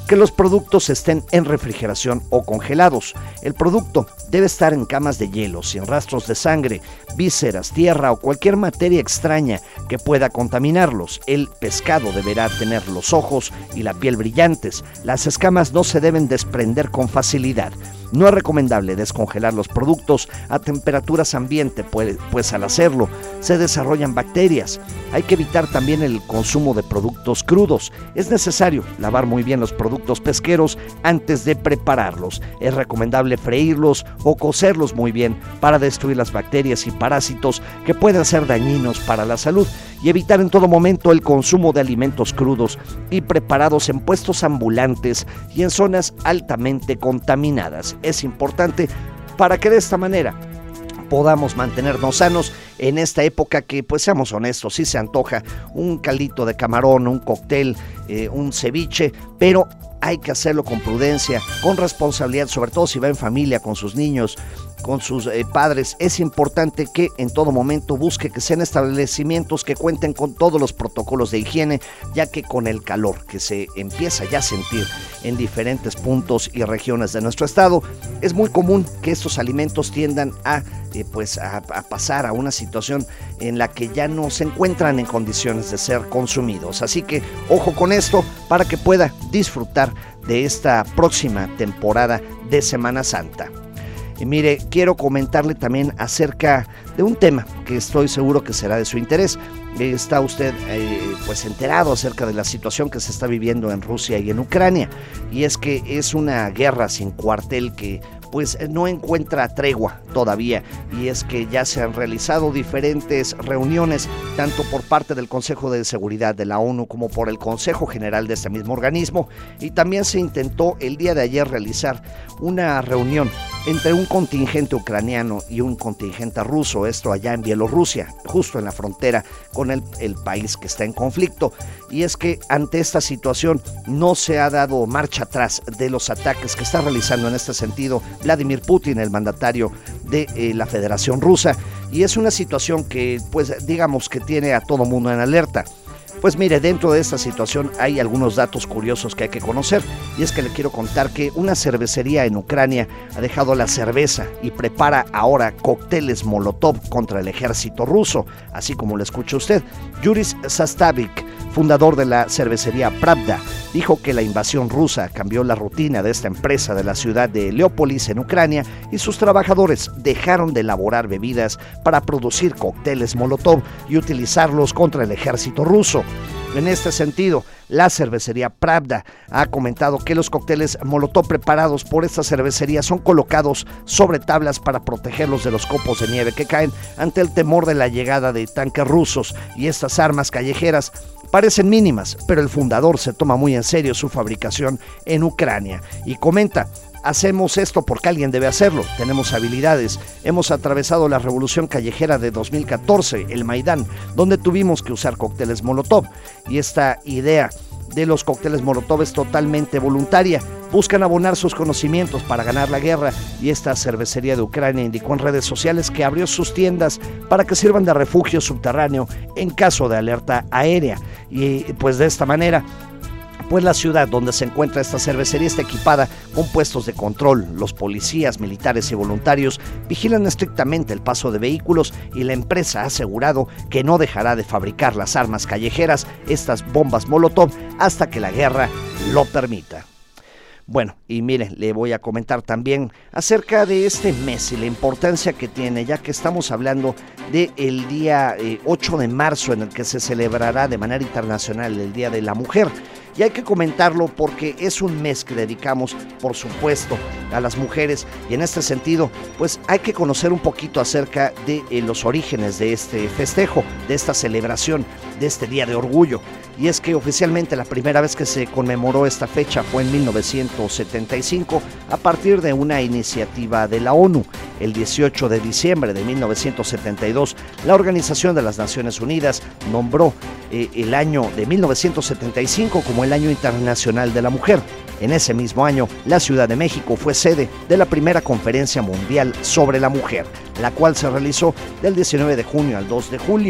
que los productos estén en refrigeración o congelados. El producto debe estar en camas de hielo, sin rastros de sangre, vísceras, tierra o cualquier materia extraña que pueda contaminarlos. El pescado deberá tener los ojos y la piel brillantes. Las escamas no se deben desprender con facilidad. No es recomendable descongelar los productos a temperaturas ambiente, pues, pues al hacerlo se desarrollan bacterias. Hay que evitar también el consumo de productos crudos. Es necesario lavar muy bien los productos pesqueros antes de prepararlos. Es recomendable freírlos o cocerlos muy bien para destruir las bacterias y parásitos que puedan ser dañinos para la salud, y evitar en todo momento el consumo de alimentos crudos y preparados en puestos ambulantes y en zonas altamente contaminadas. Es importante para que de esta manera podamos mantenernos sanos en esta época que, pues seamos honestos, sí se antoja un caldito de camarón, un cóctel, eh, un ceviche, pero hay que hacerlo con prudencia, con responsabilidad, sobre todo si va en familia, con sus niños, con sus eh, padres. Es importante que en todo momento busque que sean establecimientos que cuenten con todos los protocolos de higiene, ya que con el calor que se empieza ya a sentir en diferentes puntos y regiones de nuestro estado, es muy común que estos alimentos tiendan a, eh, pues a, a pasar a una situación en la que ya no se encuentran en condiciones de ser consumidos. Así que ojo con esto para que pueda disfrutar de esta próxima temporada de Semana Santa. Y mire, quiero comentarle también acerca de un tema que estoy seguro que será de su interés. Está usted eh, pues enterado acerca de la situación que se está viviendo en Rusia y en Ucrania, y es que es una guerra sin cuartel que pues no encuentra tregua todavía, y es que ya se han realizado diferentes reuniones tanto por parte del Consejo de Seguridad de la ONU como por el Consejo General de este mismo organismo, y también se intentó el día de ayer realizar una reunión entre un contingente ucraniano y un contingente ruso, esto allá en Bielorrusia, justo en la frontera con el, el país que está en conflicto. Y es que ante esta situación no se ha dado marcha atrás de los ataques que está realizando en este sentido Vladimir Putin, el mandatario de eh, la Federación Rusa, y es una situación que pues digamos que tiene a todo mundo en alerta. Pues mire, dentro de esta situación hay algunos datos curiosos que hay que conocer, y es que le quiero contar que una cervecería en Ucrania ha dejado la cerveza y prepara ahora cócteles Molotov contra el ejército ruso, así como lo escucha usted. Yuris Sastavik, fundador de la cervecería Pravda, dijo que la invasión rusa cambió la rutina de esta empresa de la ciudad de Leópolis en Ucrania, y sus trabajadores dejaron de elaborar bebidas para producir cócteles Molotov y utilizarlos contra el ejército ruso. En este sentido, la cervecería Pravda ha comentado que los cócteles Molotov preparados por esta cervecería son colocados sobre tablas para protegerlos de los copos de nieve que caen ante el temor de la llegada de tanques rusos, y estas armas callejeras parecen mínimas, pero el fundador se toma muy en serio su fabricación en Ucrania y comenta: hacemos esto porque alguien debe hacerlo, tenemos habilidades, hemos atravesado la revolución callejera de dos mil catorce, el Maidán, donde tuvimos que usar cócteles Molotov, y esta idea de los cócteles Molotov es totalmente voluntaria. Buscan abonar sus conocimientos para ganar la guerra, y esta cervecería de Ucrania indicó en redes sociales que abrió sus tiendas para que sirvan de refugio subterráneo en caso de alerta aérea, y pues de esta manera pues la ciudad donde se encuentra esta cervecería está equipada con puestos de control. Los policías, militares y voluntarios vigilan estrictamente el paso de vehículos, y la empresa ha asegurado que no dejará de fabricar las armas callejeras, estas bombas Molotov, hasta que la guerra lo permita. Bueno, y miren, le voy a comentar también acerca de este mes y la importancia que tiene, ya que estamos hablando del día eh, ocho de marzo, en el que se celebrará de manera internacional el Día de la Mujer. Y hay que comentarlo porque es un mes que dedicamos, por supuesto, a las mujeres, y en este sentido, pues hay que conocer un poquito acerca de eh, los orígenes de este festejo, de esta celebración, de este Día de Orgullo. Y es que oficialmente la primera vez que se conmemoró esta fecha fue en mil novecientos setenta y cinco, a partir de una iniciativa de la ONU. El dieciocho de diciembre de mil novecientos setenta y dos, la Organización de las Naciones Unidas nombró eh, el año de mil novecientos setenta y cinco como el Año Internacional de la Mujer. En ese mismo año, la Ciudad de México fue sede de la primera Conferencia Mundial sobre la Mujer, la cual se realizó del diecinueve de junio al dos de julio.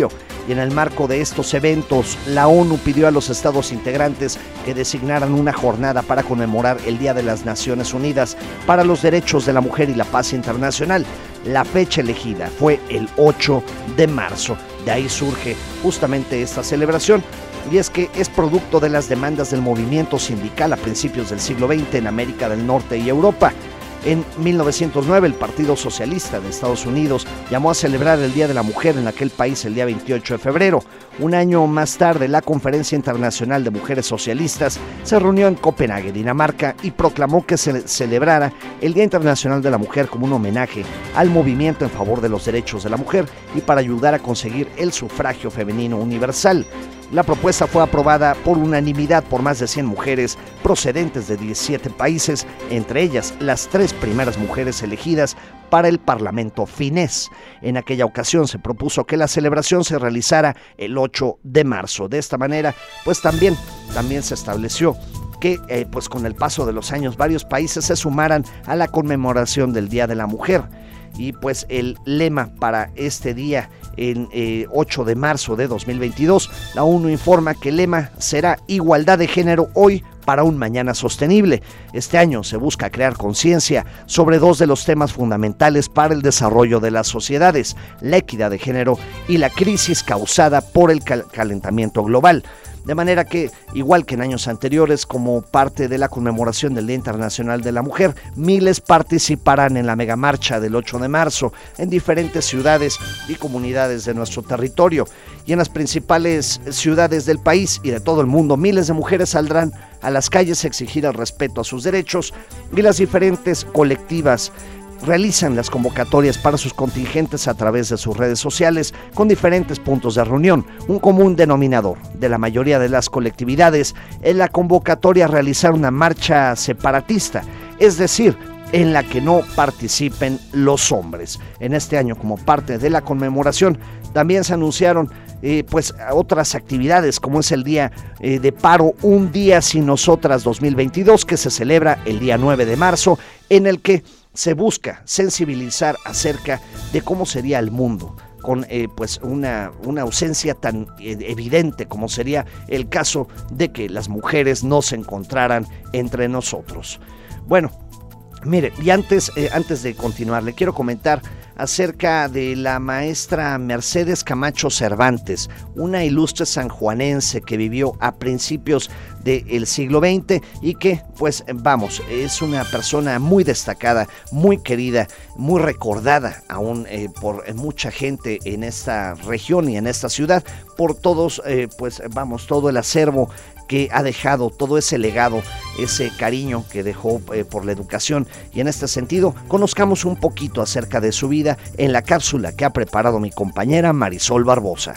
Y en el marco de estos eventos, la ONU pidió a los estados integrantes que designaran una jornada para conmemorar el Día de las Naciones Unidas para los Derechos de la Mujer y la Paz Internacional. La fecha elegida fue el ocho de marzo. De ahí surge justamente esta celebración, y es que es producto de las demandas del movimiento sindical a principios del siglo veinte en América del Norte y Europa. En mil novecientos nueve, el Partido Socialista de Estados Unidos llamó a celebrar el Día de la Mujer en aquel país el día veintiocho de febrero. Un año más tarde, la Conferencia Internacional de Mujeres Socialistas se reunió en Copenhague, Dinamarca, y proclamó que se celebrara el Día Internacional de la Mujer como un homenaje al movimiento en favor de los derechos de la mujer y para ayudar a conseguir el sufragio femenino universal. La propuesta fue aprobada por unanimidad por más de cien mujeres procedentes de diecisiete países, entre ellas las tres primeras mujeres elegidas para el Parlamento finés. En aquella ocasión se propuso que la celebración se realizara el ocho de marzo. De esta manera, pues también, también se estableció que eh, pues con el paso de los años varios países se sumaran a la conmemoración del Día de la Mujer. Y pues el lema para este día, en eh, ocho de marzo de dos mil veintidós, la ONU informa que el lema será igualdad de género hoy para un mañana sostenible. Este año se busca crear conciencia sobre dos de los temas fundamentales para el desarrollo de las sociedades: la equidad de género y la crisis causada por el cal- calentamiento global. De manera que, igual que en años anteriores, como parte de la conmemoración del Día Internacional de la Mujer, miles participarán en la megamarcha del ocho de marzo en diferentes ciudades y comunidades de nuestro territorio. Y en las principales ciudades del país y de todo el mundo, miles de mujeres saldrán a las calles a exigir el respeto a sus derechos, y las diferentes colectivas realizan las convocatorias para sus contingentes a través de sus redes sociales con diferentes puntos de reunión. Un común denominador de la mayoría de las colectividades es la convocatoria a realizar una marcha separatista, es decir, en la que no participen los hombres. En este año, como parte de la conmemoración, también se anunciaron eh, pues otras actividades, como es el Día eh, de Paro Un Día Sin Nosotras dos mil veintidós, que se celebra el día nueve de marzo, en el que se busca sensibilizar acerca de cómo sería el mundo con eh, pues una, una ausencia tan eh, evidente como sería el caso de que las mujeres no se encontraran entre nosotros. Bueno, mire, y antes, eh, antes de continuar, le quiero comentar acerca de la maestra Mercedes Camacho Cervantes, una ilustre sanjuanense que vivió a principios del siglo veinte y que, pues vamos, es una persona muy destacada, muy querida, muy recordada aún eh, por mucha gente en esta región y en esta ciudad, por todos, eh, pues vamos, todo el acervo que ha dejado, todo ese legado, ese cariño que dejó eh, por la educación. Y en este sentido, conozcamos un poquito acerca de su vida en la cápsula que ha preparado mi compañera Marisol Barbosa.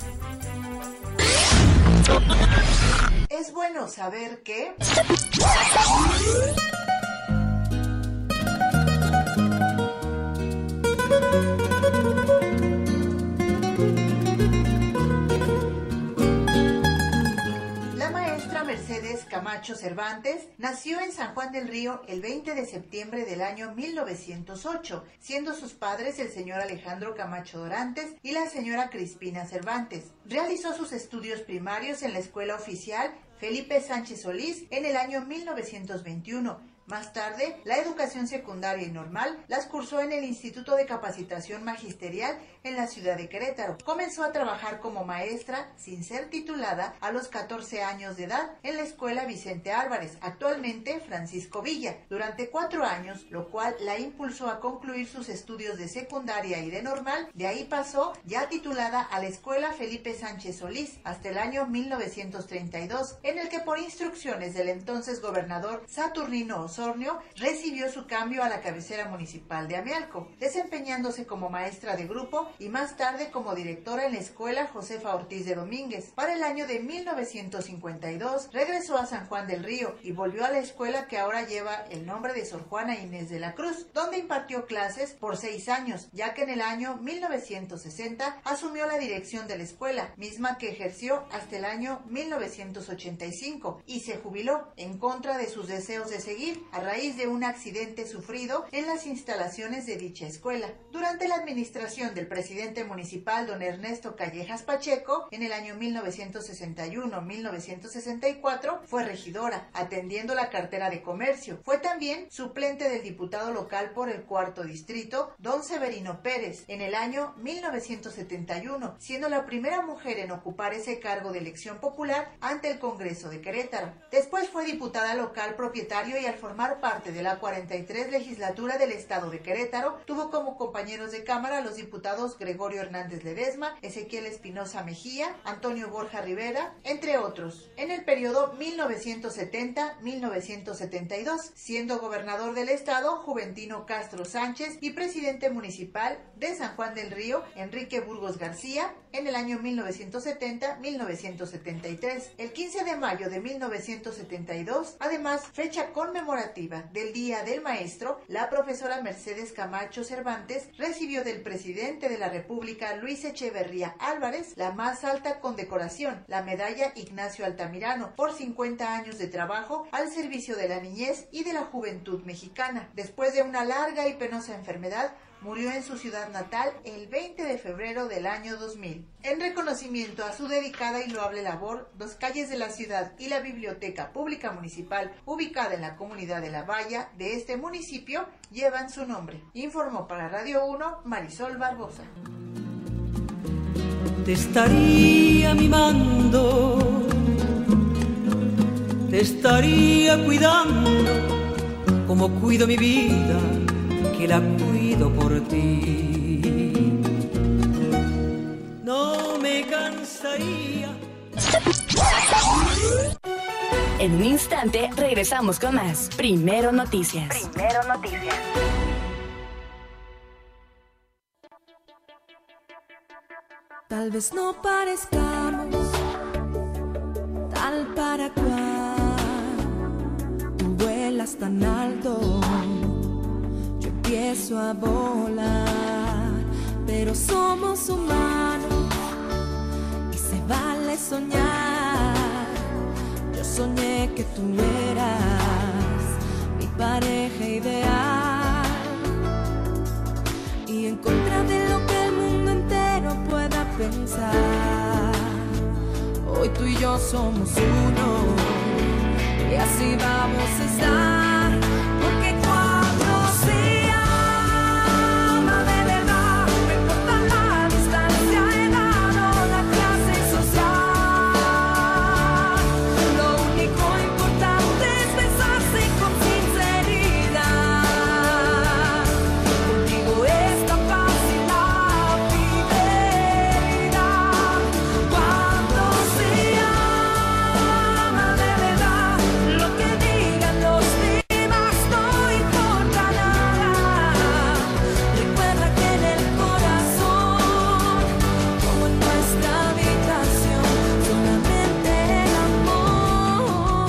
Es bueno saber que... Mercedes Camacho Cervantes nació en San Juan del Río el veinte de septiembre del año mil novecientos ocho, siendo sus padres el señor Alejandro Camacho Dorantes y la señora Crispina Cervantes. Realizó sus estudios primarios en la Escuela Oficial Felipe Sánchez Solís en el año mil novecientos veintiuno. Más tarde, la educación secundaria y normal las cursó en el Instituto de Capacitación Magisterial en la ciudad de Querétaro. Comenzó a trabajar como maestra, sin ser titulada, a los catorce años de edad en la Escuela Vicente Álvarez, actualmente Francisco Villa, durante cuatro años, lo cual la impulsó a concluir sus estudios de secundaria y de normal. De ahí pasó, ya titulada, a la Escuela Felipe Sánchez Solís, hasta el año mil novecientos treinta y dos, en el que por instrucciones del entonces gobernador Saturnino Osornio, recibió su cambio a la cabecera municipal de Amialco, desempeñándose como maestra de grupo y más tarde como directora en la Escuela Josefa Ortiz de Domínguez. Para el año de mil novecientos cincuenta y dos, regresó a San Juan del Río y volvió a la escuela que ahora lleva el nombre de Sor Juana Inés de la Cruz, donde impartió clases por seis años, ya que en el año mil novecientos sesenta asumió la dirección de la escuela, misma que ejerció hasta el año mil novecientos ochenta y cinco, y se jubiló en contra de sus deseos de seguir Abril, a raíz de un accidente sufrido en las instalaciones de dicha escuela. Durante la administración del presidente municipal don Ernesto Callejas Pacheco, en el año mil novecientos sesenta y uno a mil novecientos sesenta y cuatro, fue regidora, atendiendo la cartera de comercio. Fue también suplente del diputado local por el cuarto distrito, don Severino Pérez, en el año mil novecientos setenta y uno, siendo la primera mujer en ocupar ese cargo de elección popular ante el Congreso de Querétaro. Después fue diputada local propietario y al formar parte de la cuarenta y tres legislatura del estado de Querétaro, tuvo como compañeros de cámara a los diputados Gregorio Hernández Ledesma, Ezequiel Espinosa Mejía, Antonio Borja Rivera, entre otros. En el periodo mil novecientos setenta a mil novecientos setenta y dos, siendo gobernador del estado Juventino Castro Sánchez y presidente municipal de San Juan del Río Enrique Burgos García en el año mil novecientos setenta a mil novecientos setenta y tres. El quince de mayo de mil novecientos setenta y dos, además fecha conmemorativa del Día del Maestro, la profesora Mercedes Camacho Cervantes recibió del presidente de la República Luis Echeverría Álvarez la más alta condecoración, la medalla Ignacio Altamirano, por cincuenta años de trabajo al servicio de la niñez y de la juventud mexicana. Después de una larga y penosa enfermedad, murió en su ciudad natal el veinte de febrero del año dos mil. En reconocimiento a su dedicada y loable labor, dos calles de la ciudad y la Biblioteca Pública Municipal, ubicada en la comunidad de La Valla de este municipio, llevan su nombre. Informó para Radio uno Marisol Barbosa. Te estaría mimando, te estaría cuidando, como cuido mi vida, que la cuido por ti. No me cansaría. En un instante regresamos con más. Primero Noticias. Primero Noticias. Tal vez no parezcamos tal para cual. Tú vuelas tan alto, yo empiezo a volar, pero somos humanos y se vale soñar. Yo soñé que tú eras mi pareja ideal y en contra de lo que el mundo entero pueda pensar, hoy tú y yo somos uno y así vamos a estar, porque cuando se ama de verdad, no importa la distancia, edad o la clase social, lo único importante es besarse con sinceridad. Contigo es tan fácil la fidelidad. Cuando se ama de verdad, lo que digan los demás no importa nada. Recuerda que en el corazón, como en nuestra habitación, solamente el amor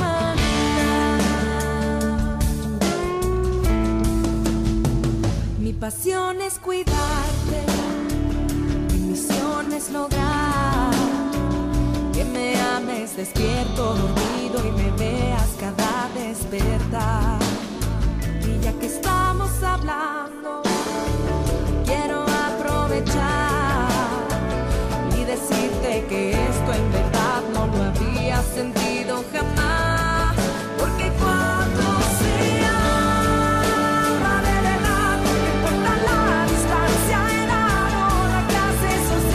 manda. Mi pasión es cuidarte, mi misión es lograr que me ames despierto, dormido y me veas cada despertar. Y ya que estamos hablando, quiero aprovechar y decirte que esto en verdad no lo había sentido jamás, porque cuando se ama de verdad, no importa la distancia, edad o la clase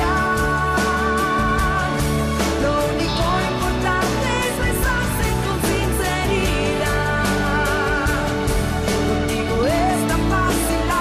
social, lo único importante es besarse con sinceridad. Contigo es tan fácil la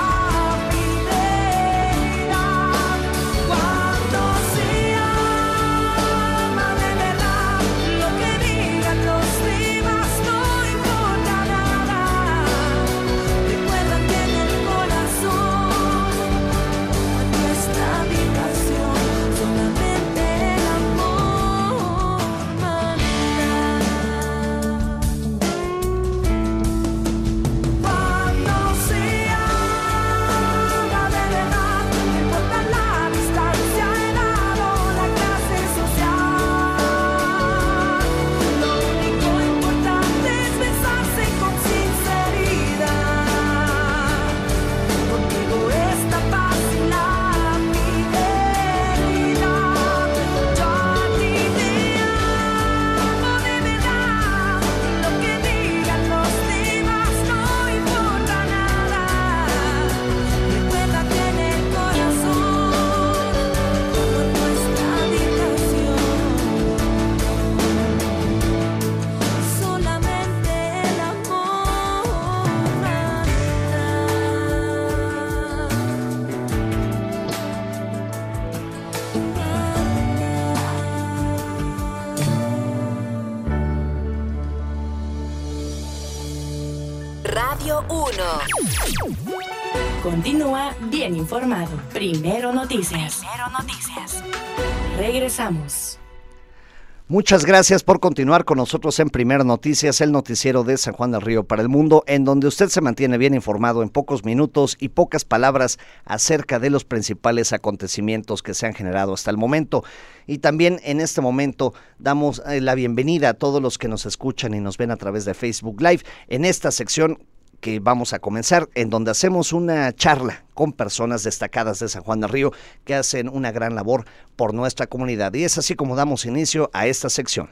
uno. Continúa bien informado. Primero Noticias. Primero Noticias. Regresamos. Muchas gracias por continuar con nosotros en Primero Noticias, el noticiero de San Juan del Río para el mundo, en donde usted se mantiene bien informado en pocos minutos y pocas palabras acerca de los principales acontecimientos que se han generado hasta el momento. Y también en este momento damos la bienvenida a todos los que nos escuchan y nos ven a través de Facebook Live en esta sección que vamos a comenzar, en donde hacemos una charla con personas destacadas de San Juan del Río que hacen una gran labor por nuestra comunidad. Y es así como damos inicio a esta sección.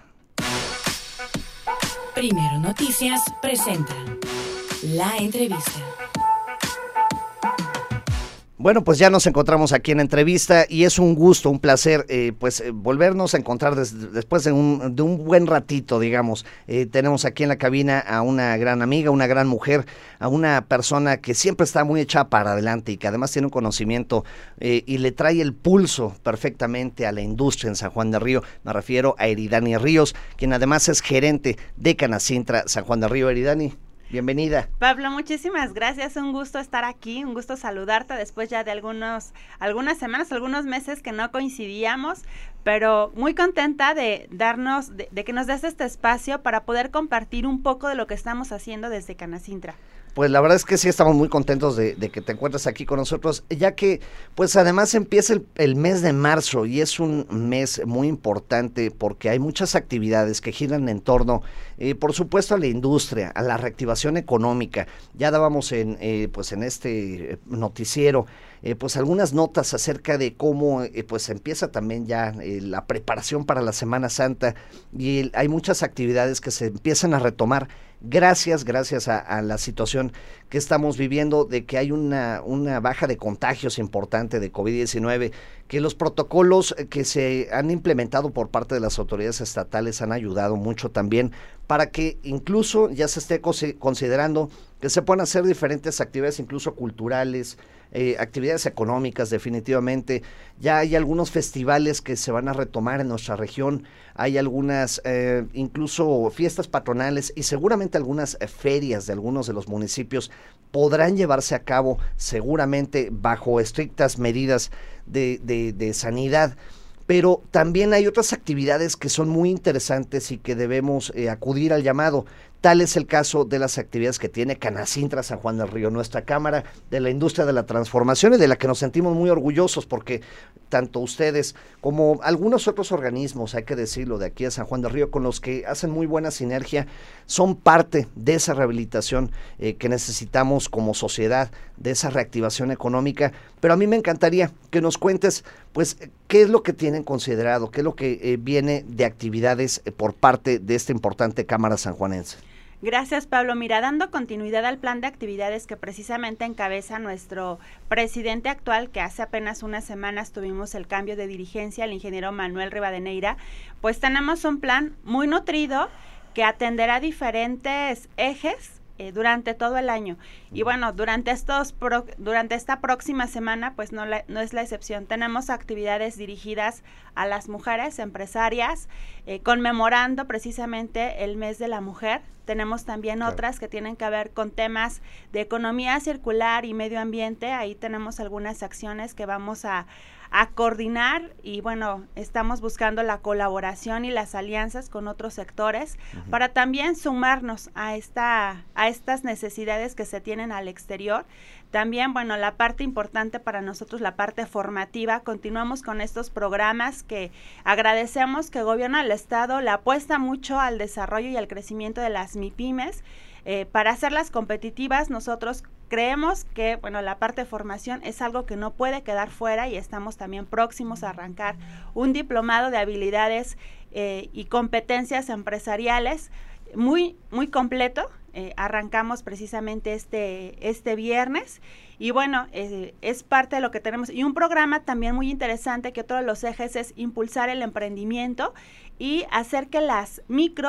Primero Noticias presenta la entrevista. Bueno, pues ya nos encontramos aquí en entrevista y es un gusto, un placer, eh, pues eh, volvernos a encontrar des, después de un, de un buen ratito, digamos. Eh, tenemos aquí en la cabina a una gran amiga, una gran mujer, a una persona que siempre está muy echada para adelante y que además tiene un conocimiento eh, y le trae el pulso perfectamente a la industria en San Juan del Río. Me refiero a Eridani Ríos, quien además es gerente de Canacintra San Juan del Río. Eridani, bienvenida. Pablo, muchísimas gracias, un gusto estar aquí, un gusto saludarte después ya de algunos, algunas semanas, algunos meses que no coincidíamos, pero muy contenta de darnos, de, de que nos des este espacio para poder compartir un poco de lo que estamos haciendo desde Canacintra. Pues la verdad es que sí estamos muy contentos de, de que te encuentres aquí con nosotros, ya que pues además empieza el, el mes de marzo y es un mes muy importante porque hay muchas actividades que giran en torno, eh, por supuesto, a la industria, a la reactivación económica. Ya dábamos en, eh, pues en este noticiero eh, pues algunas notas acerca de cómo eh, pues empieza también ya eh, la preparación para la Semana Santa y el, hay muchas actividades que se empiezan a retomar. Gracias, gracias a, a la situación que estamos viviendo de que hay una, una baja de contagios importante de COVID diecinueve, que los protocolos que se han implementado por parte de las autoridades estatales han ayudado mucho también para que incluso ya se esté considerando que se puedan hacer diferentes actividades, incluso culturales, eh, actividades económicas definitivamente. Ya hay algunos festivales que se van a retomar en nuestra región, hay algunas eh, incluso fiestas patronales y seguramente algunas eh, ferias de algunos de los municipios podrán llevarse a cabo seguramente bajo estrictas medidas de, de, de sanidad. Pero también hay otras actividades que son muy interesantes y que debemos eh, acudir al llamado. Tal es el caso de las actividades que tiene Canacintra San Juan del Río, nuestra Cámara de la Industria de la Transformación y de la que nos sentimos muy orgullosos porque tanto ustedes como algunos otros organismos, hay que decirlo, de aquí a San Juan del Río, con los que hacen muy buena sinergia, son parte de esa rehabilitación eh, que necesitamos como sociedad, de esa reactivación económica. Pero a mí me encantaría que nos cuentes, pues, qué es lo que tienen considerado, qué es lo que eh, viene de actividades eh, por parte de esta importante Cámara sanjuanense. Gracias, Pablo. Mira, dando continuidad al plan de actividades que precisamente encabeza nuestro presidente actual, que hace apenas unas semanas tuvimos el cambio de dirigencia, el ingeniero Manuel Rivadeneira, pues tenemos un plan muy nutrido que atenderá diferentes ejes Eh, durante todo el año. Y bueno, durante estos pro, durante esta próxima semana, pues no, la, no es la excepción. Tenemos actividades dirigidas a las mujeres empresarias, eh, conmemorando precisamente el mes de la mujer. Tenemos también claro. otras que tienen que ver con temas de economía circular y medio ambiente. Ahí tenemos algunas acciones que vamos a a coordinar y bueno, estamos buscando la colaboración y las alianzas con otros sectores uh-huh. para también sumarnos a esta a estas necesidades que se tienen al exterior. También, bueno, la parte importante para nosotros, la parte formativa, continuamos con estos programas que agradecemos que el gobierno del estado le apuesta mucho al desarrollo y al crecimiento de las MIPYMES. Eh, para hacerlas competitivas, nosotros creemos que, bueno, la parte de formación es algo que no puede quedar fuera y estamos también próximos a arrancar un diplomado de habilidades eh, y competencias empresariales muy, muy completo. Eh, arrancamos precisamente este, este viernes y bueno, eh, es parte de lo que tenemos. Y un programa también muy interesante que otro de los ejes es impulsar el emprendimiento y hacer que las micros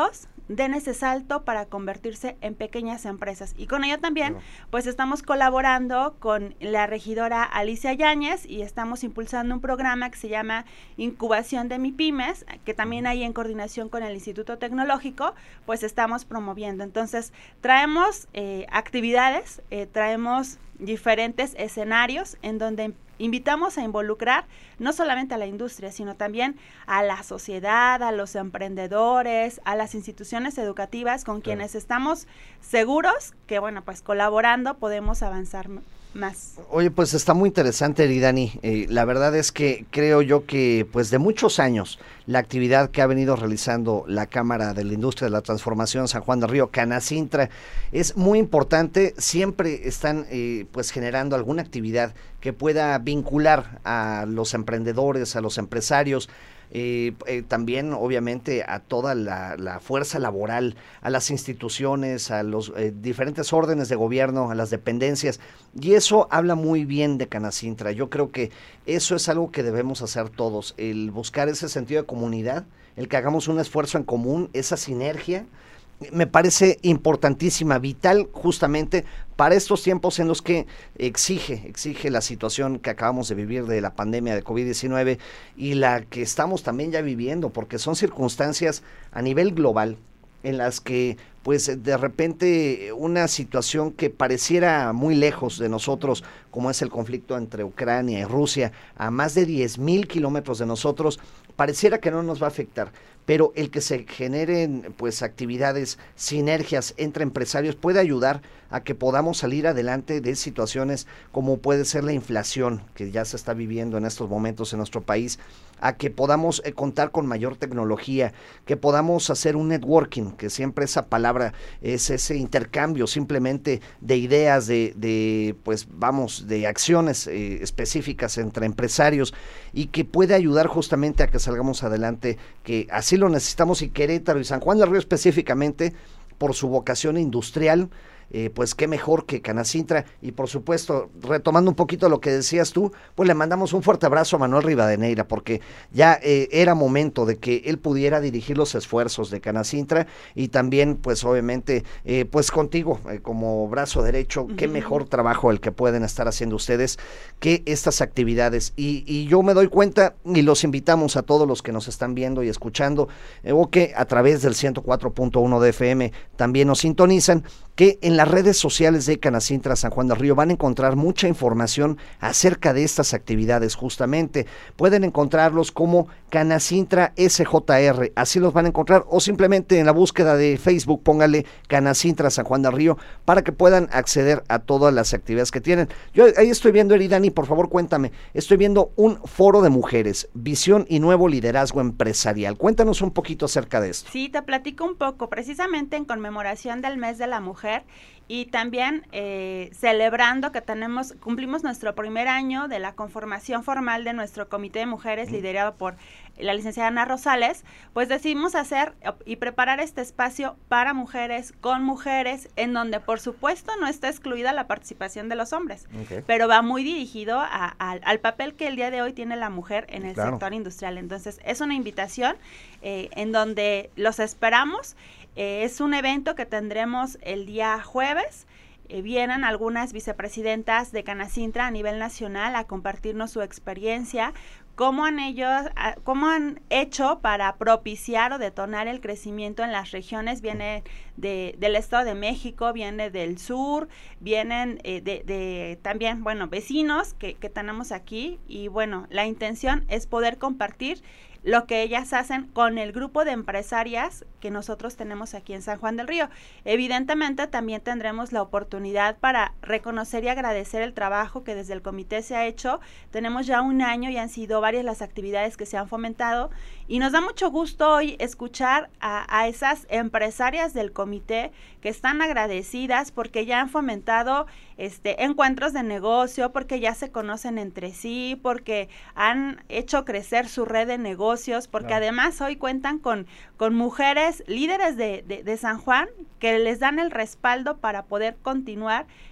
den ese salto para convertirse en pequeñas empresas. Y con ello también, claro. pues estamos colaborando con la regidora Alicia Yáñez y estamos impulsando un programa que se llama Incubación de MIPYMES, que también ahí en coordinación con el Instituto Tecnológico, pues estamos promoviendo. Entonces, traemos eh, actividades, eh, traemos diferentes escenarios en donde invitamos a involucrar no solamente a la industria, sino también a la sociedad, a los emprendedores, a las instituciones educativas con quienes claro. estamos seguros que, bueno, pues colaborando podemos avanzar más. Oye, pues está muy interesante, Eridani. Eh, la verdad es que creo yo que pues de muchos años la actividad que ha venido realizando la Cámara de la Industria de la Transformación San Juan del Río, Canacintra, es muy importante. Siempre están eh, pues generando alguna actividad que pueda vincular a los emprendedores, a los empresarios, Eh, eh, también obviamente a toda la, la fuerza laboral, a las instituciones, a los eh, diferentes órdenes de gobierno, a las dependencias, y eso habla muy bien de Canacintra. Yo creo que eso es algo que debemos hacer todos, el buscar ese sentido de comunidad, el que hagamos un esfuerzo en común, esa sinergia, me parece importantísima, vital justamente para estos tiempos en los que exige, exige la situación que acabamos de vivir de la pandemia de COVID diecinueve y la que estamos también ya viviendo, porque son circunstancias a nivel global en las que pues de repente una situación que pareciera muy lejos de nosotros, como es el conflicto entre Ucrania y Rusia, a más de diez mil kilómetros de nosotros, pareciera que no nos va a afectar, pero el que se generen pues actividades, sinergias entre empresarios puede ayudar a que podamos salir adelante de situaciones como puede ser la inflación que ya se está viviendo en estos momentos en nuestro país, a que podamos eh, contar con mayor tecnología, que podamos hacer un networking, que siempre esa palabra es ese intercambio simplemente de ideas, de, de pues vamos, de acciones eh, específicas entre empresarios y que puede ayudar justamente a que salgamos adelante, que así lo necesitamos. Y Querétaro y San Juan del Río específicamente, por su vocación industrial, Eh, pues qué mejor que Canacintra. Y por supuesto, retomando un poquito lo que decías tú, pues le mandamos un fuerte abrazo a Manuel Rivadeneira, porque ya eh, era momento de que él pudiera dirigir los esfuerzos de Canacintra y también pues obviamente eh, pues contigo eh, como brazo derecho, uh-huh. Qué mejor trabajo el que pueden estar haciendo ustedes que estas actividades. Y, y yo me doy cuenta y los invitamos a todos los que nos están viendo y escuchando eh, o que a través del ciento cuatro punto uno de F M también nos sintonizan, que en las redes sociales de Canacintra San Juan del Río van a encontrar mucha información acerca de estas actividades justamente. Pueden encontrarlos como Canacintra S J R, así los van a encontrar, o simplemente en la búsqueda de Facebook póngale Canacintra San Juan del Río para que puedan acceder a todas las actividades que tienen. Yo ahí estoy viendo, Eridani, por favor cuéntame, estoy viendo un foro de mujeres, visión y nuevo liderazgo empresarial. Cuéntanos un poquito acerca de esto. Sí, te platico un poco, precisamente en conmemoración del mes de la mujer y también eh, celebrando que tenemos, cumplimos nuestro primer año de la conformación formal de nuestro comité de mujeres, mm. liderado por la licenciada Ana Rosales, pues decidimos hacer y preparar este espacio para mujeres, con mujeres, en donde por supuesto no está excluida la participación de los hombres, okay. pero va muy dirigido a, a, al papel que el día de hoy tiene la mujer en el claro. sector industrial. Entonces es una invitación eh, en donde los esperamos. Eh, es un evento que tendremos el día jueves. Eh, vienen algunas vicepresidentas de Canacintra a nivel nacional a compartirnos su experiencia, cómo han ellos, a, cómo han hecho para propiciar o detonar el crecimiento en las regiones. Viene de, del Estado de México, viene del sur, vienen eh, de, de también, bueno, vecinos que, que tenemos aquí, y bueno, la intención es poder compartir lo que ellas hacen con el grupo de empresarias que nosotros tenemos aquí en San Juan del Río. Evidentemente también tendremos la oportunidad para reconocer y agradecer el trabajo que desde el comité se ha hecho. Tenemos ya un año y han sido varias las actividades que se han fomentado, y nos da mucho gusto hoy escuchar a, a esas empresarias del comité que están agradecidas porque ya han fomentado este encuentros de negocio, porque ya se conocen entre sí, porque han hecho crecer su red de negocios, porque claro. además hoy cuentan con, con mujeres líderes de, de, de San Juan que les dan el respaldo para poder continuar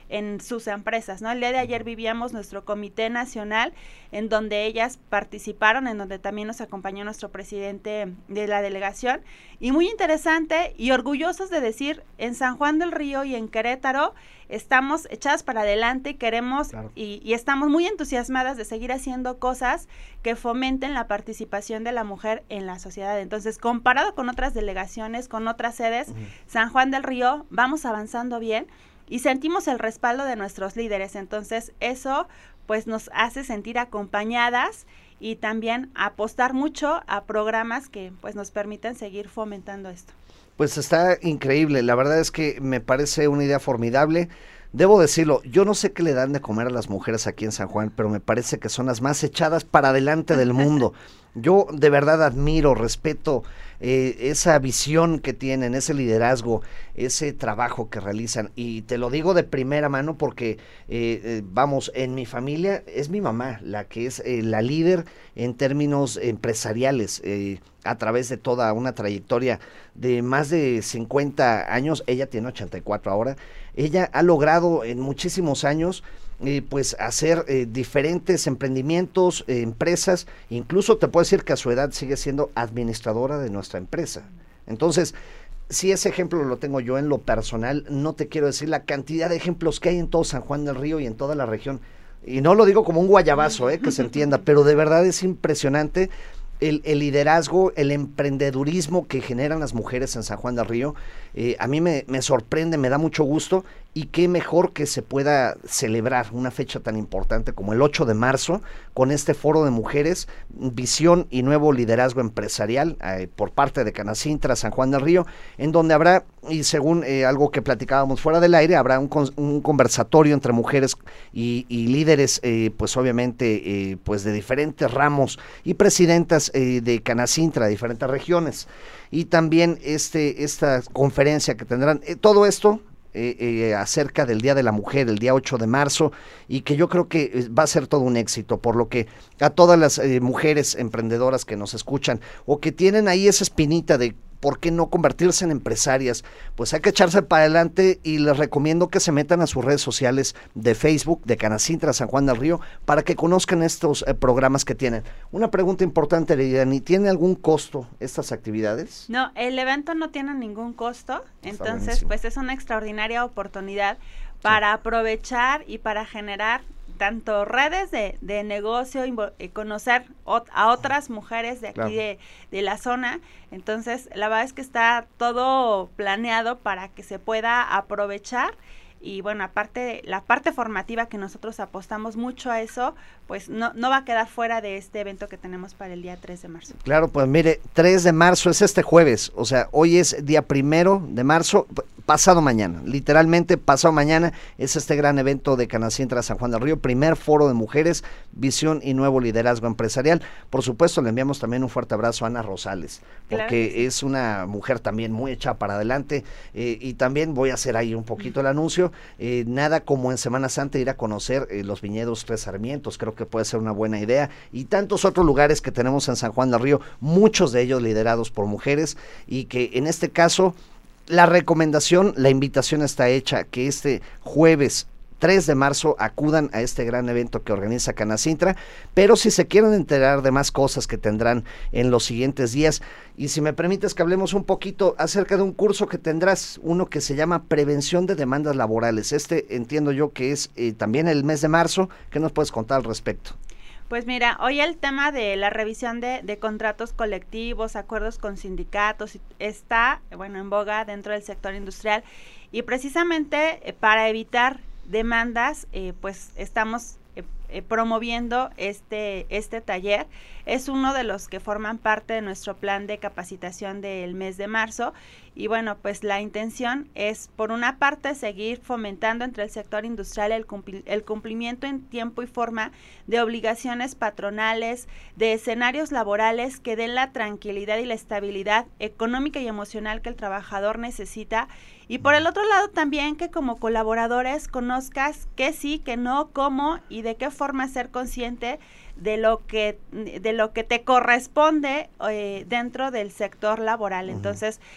en sus empresas, ¿no? El día de ayer vivíamos nuestro comité nacional en donde ellas participaron, en donde también nos acompañó nuestro presidente de la delegación, y muy interesante y orgullosos de decir, en San Juan del Río y en Querétaro estamos echadas para adelante y queremos claro. y, y estamos muy entusiasmadas de seguir haciendo cosas que fomenten la participación de la mujer en la sociedad. Entonces, comparado con otras delegaciones, con otras sedes, uh-huh. San Juan del Río vamos avanzando bien y sentimos el respaldo de nuestros líderes. Entonces, eso pues nos hace sentir acompañadas y también apostar mucho a programas que pues nos permiten seguir fomentando esto. Pues está increíble, la verdad es que me parece una idea formidable. Debo decirlo, yo no sé qué le dan de comer a las mujeres aquí en San Juan, pero me parece que son las más echadas para adelante del mundo. Yo de verdad admiro, respeto eh, esa visión que tienen, ese liderazgo, ese trabajo que realizan. Y te lo digo de primera mano porque, eh, eh, vamos, en mi familia es mi mamá la que es eh, la líder en términos empresariales, eh, a través de toda una trayectoria de más de cincuenta años, ella tiene ochenta y cuatro ahora, ella ha logrado en muchísimos años eh, pues hacer eh, diferentes emprendimientos, eh, empresas, incluso te puedo decir que a su edad sigue siendo administradora de nuestra empresa. Entonces, si ese ejemplo lo tengo yo en lo personal, no te quiero decir la cantidad de ejemplos que hay en todo San Juan del Río y en toda la región, y no lo digo como un guayabazo, eh, que se entienda, pero de verdad es impresionante El, el liderazgo, el emprendedurismo que generan las mujeres en San Juan del Río. Eh, a mí me, me sorprende, me da mucho gusto, y qué mejor que se pueda celebrar una fecha tan importante como el ocho de marzo con este foro de mujeres, visión y nuevo liderazgo empresarial eh, por parte de Canacintra San Juan del Río, en donde habrá, y según eh, algo que platicábamos fuera del aire, habrá un, con, un conversatorio entre mujeres y, y líderes, eh, pues obviamente eh, pues de diferentes ramos y presidentas eh, de Canacintra, de diferentes regiones, y también este esta conferencia que tendrán, eh, todo esto Eh, eh, acerca del Día de la Mujer, el día ocho de marzo, y que yo creo que eh, va a ser todo un éxito, por lo que a todas las eh, mujeres emprendedoras que nos escuchan o que tienen ahí esa espinita de ¿por qué no convertirse en empresarias? Pues hay que echarse para adelante, y les recomiendo que se metan a sus redes sociales de Facebook, de Canacintra San Juan del Río, para que conozcan estos eh, programas que tienen. Una pregunta importante, Liliani, ¿tiene algún costo estas actividades? No, el evento no tiene ningún costo, entonces pues es una extraordinaria oportunidad para sí. aprovechar y para generar tanto redes de, de negocio, y conocer ot a otras mujeres de aquí claro. de, de la zona. Entonces, la verdad es que está todo planeado para que se pueda aprovechar. Y bueno, aparte, la parte formativa que nosotros apostamos mucho a eso, pues no, no va a quedar fuera de este evento que tenemos para el día tres de marzo. Claro, pues mire, tres de marzo es este jueves, o sea, hoy es día primero de marzo, pasado mañana, literalmente pasado mañana es este gran evento de Canacintra San Juan del Río, primer foro de mujeres, visión y nuevo liderazgo empresarial. Por supuesto, le enviamos también un fuerte abrazo a Ana Rosales, porque claro. es una mujer también muy hecha para adelante, eh, y también voy a hacer ahí un poquito el anuncio. Eh, nada como en Semana Santa ir a conocer eh, los viñedos Tres Sarmientos, creo que puede ser una buena idea, y tantos otros lugares que tenemos en San Juan del Río, muchos de ellos liderados por mujeres, y que en este caso la recomendación, la invitación está hecha, que este jueves tres de marzo acudan a este gran evento que organiza Canacintra, pero si se quieren enterar de más cosas que tendrán en los siguientes días, y si me permites que hablemos un poquito acerca de un curso que tendrás, uno que se llama Prevención de Demandas Laborales. Este entiendo yo que es eh, también el mes de marzo. ¿Qué nos puedes contar al respecto? Pues mira, hoy el tema de la revisión de, de contratos colectivos, acuerdos con sindicatos, está, bueno, en boga dentro del sector industrial, y precisamente eh, para evitar demandas, eh, pues estamos eh, eh, promoviendo este, este taller. Es uno de los que forman parte de nuestro plan de capacitación del mes de marzo, y bueno, pues la intención es, por una parte, seguir fomentando entre el sector industrial el, cumpli el cumplimiento en tiempo y forma de obligaciones patronales, de escenarios laborales que den la tranquilidad y la estabilidad económica y emocional que el trabajador necesita, y por el otro lado también que como colaboradores conozcas qué sí, qué no, cómo y de qué forma ser consciente de lo que de lo que te corresponde eh, dentro del sector laboral. Entonces, es uno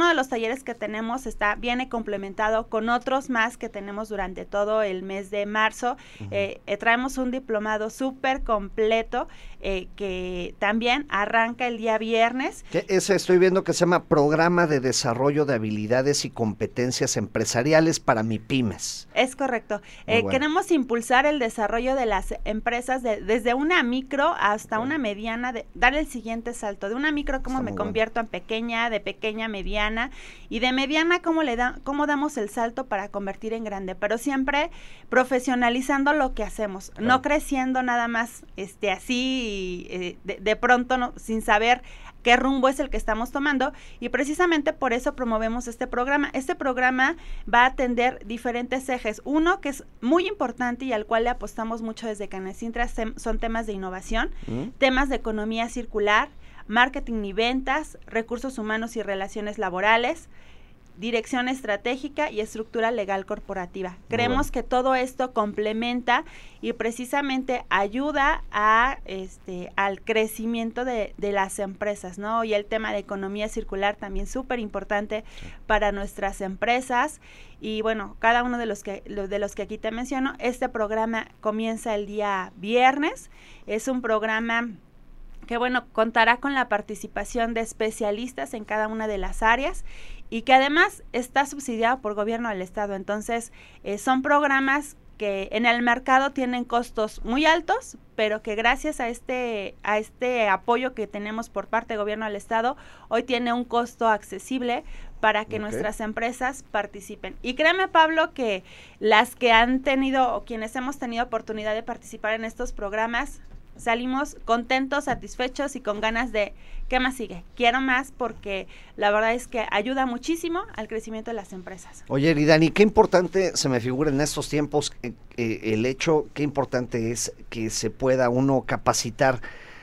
uno de los talleres que tenemos está viene complementado con otros más que tenemos durante todo el mes de marzo. Uh-huh. eh, eh, traemos un diplomado súper completo eh, que también arranca el día viernes. ¿Qué? Ese estoy viendo que se llama Programa de Desarrollo de Habilidades y Competencias Empresariales para MIPYMES. Es correcto. Eh, bueno. Queremos impulsar el desarrollo de las empresas de, desde una micro hasta okay. una mediana, de, dar el siguiente salto. De una micro, cómo me convierto bueno. en pequeña, de pequeña a mediana, y de mediana, cómo le da, cómo damos el salto para convertir en grande, pero siempre profesionalizando lo que hacemos, claro. no creciendo nada más este así eh, de, de pronto no, sin saber qué rumbo es el que estamos tomando, y precisamente por eso promovemos este programa. Este programa va a atender diferentes ejes. Uno que es muy importante y al cual le apostamos mucho desde Canacintra son temas de innovación, ¿Mm? temas de economía circular, marketing y ventas, recursos humanos y relaciones laborales, dirección estratégica y estructura legal corporativa. Creemos bueno. que todo esto complementa y precisamente ayuda a este al crecimiento de, de las empresas, ¿no? Y el tema de economía circular también súper importante sí. para nuestras empresas. Y bueno, cada uno de los que de los que aquí te menciono, este programa comienza el día viernes. Es un programa que bueno, contará con la participación de especialistas en cada una de las áreas y que además está subsidiado por gobierno del estado. Entonces, eh, son programas que en el mercado tienen costos muy altos, pero que gracias a este a este apoyo que tenemos por parte del gobierno del estado, hoy tiene un costo accesible para que okay. nuestras empresas participen. Y créeme, Pablo, que las que han tenido o quienes hemos tenido oportunidad de participar en estos programas, salimos contentos, satisfechos y con ganas de ¿qué más sigue? Quiero más, porque la verdad es que ayuda muchísimo al crecimiento de las empresas. Oye, Eridani, qué importante se me figura en estos tiempos eh, eh, el hecho, qué importante es que se pueda uno capacitar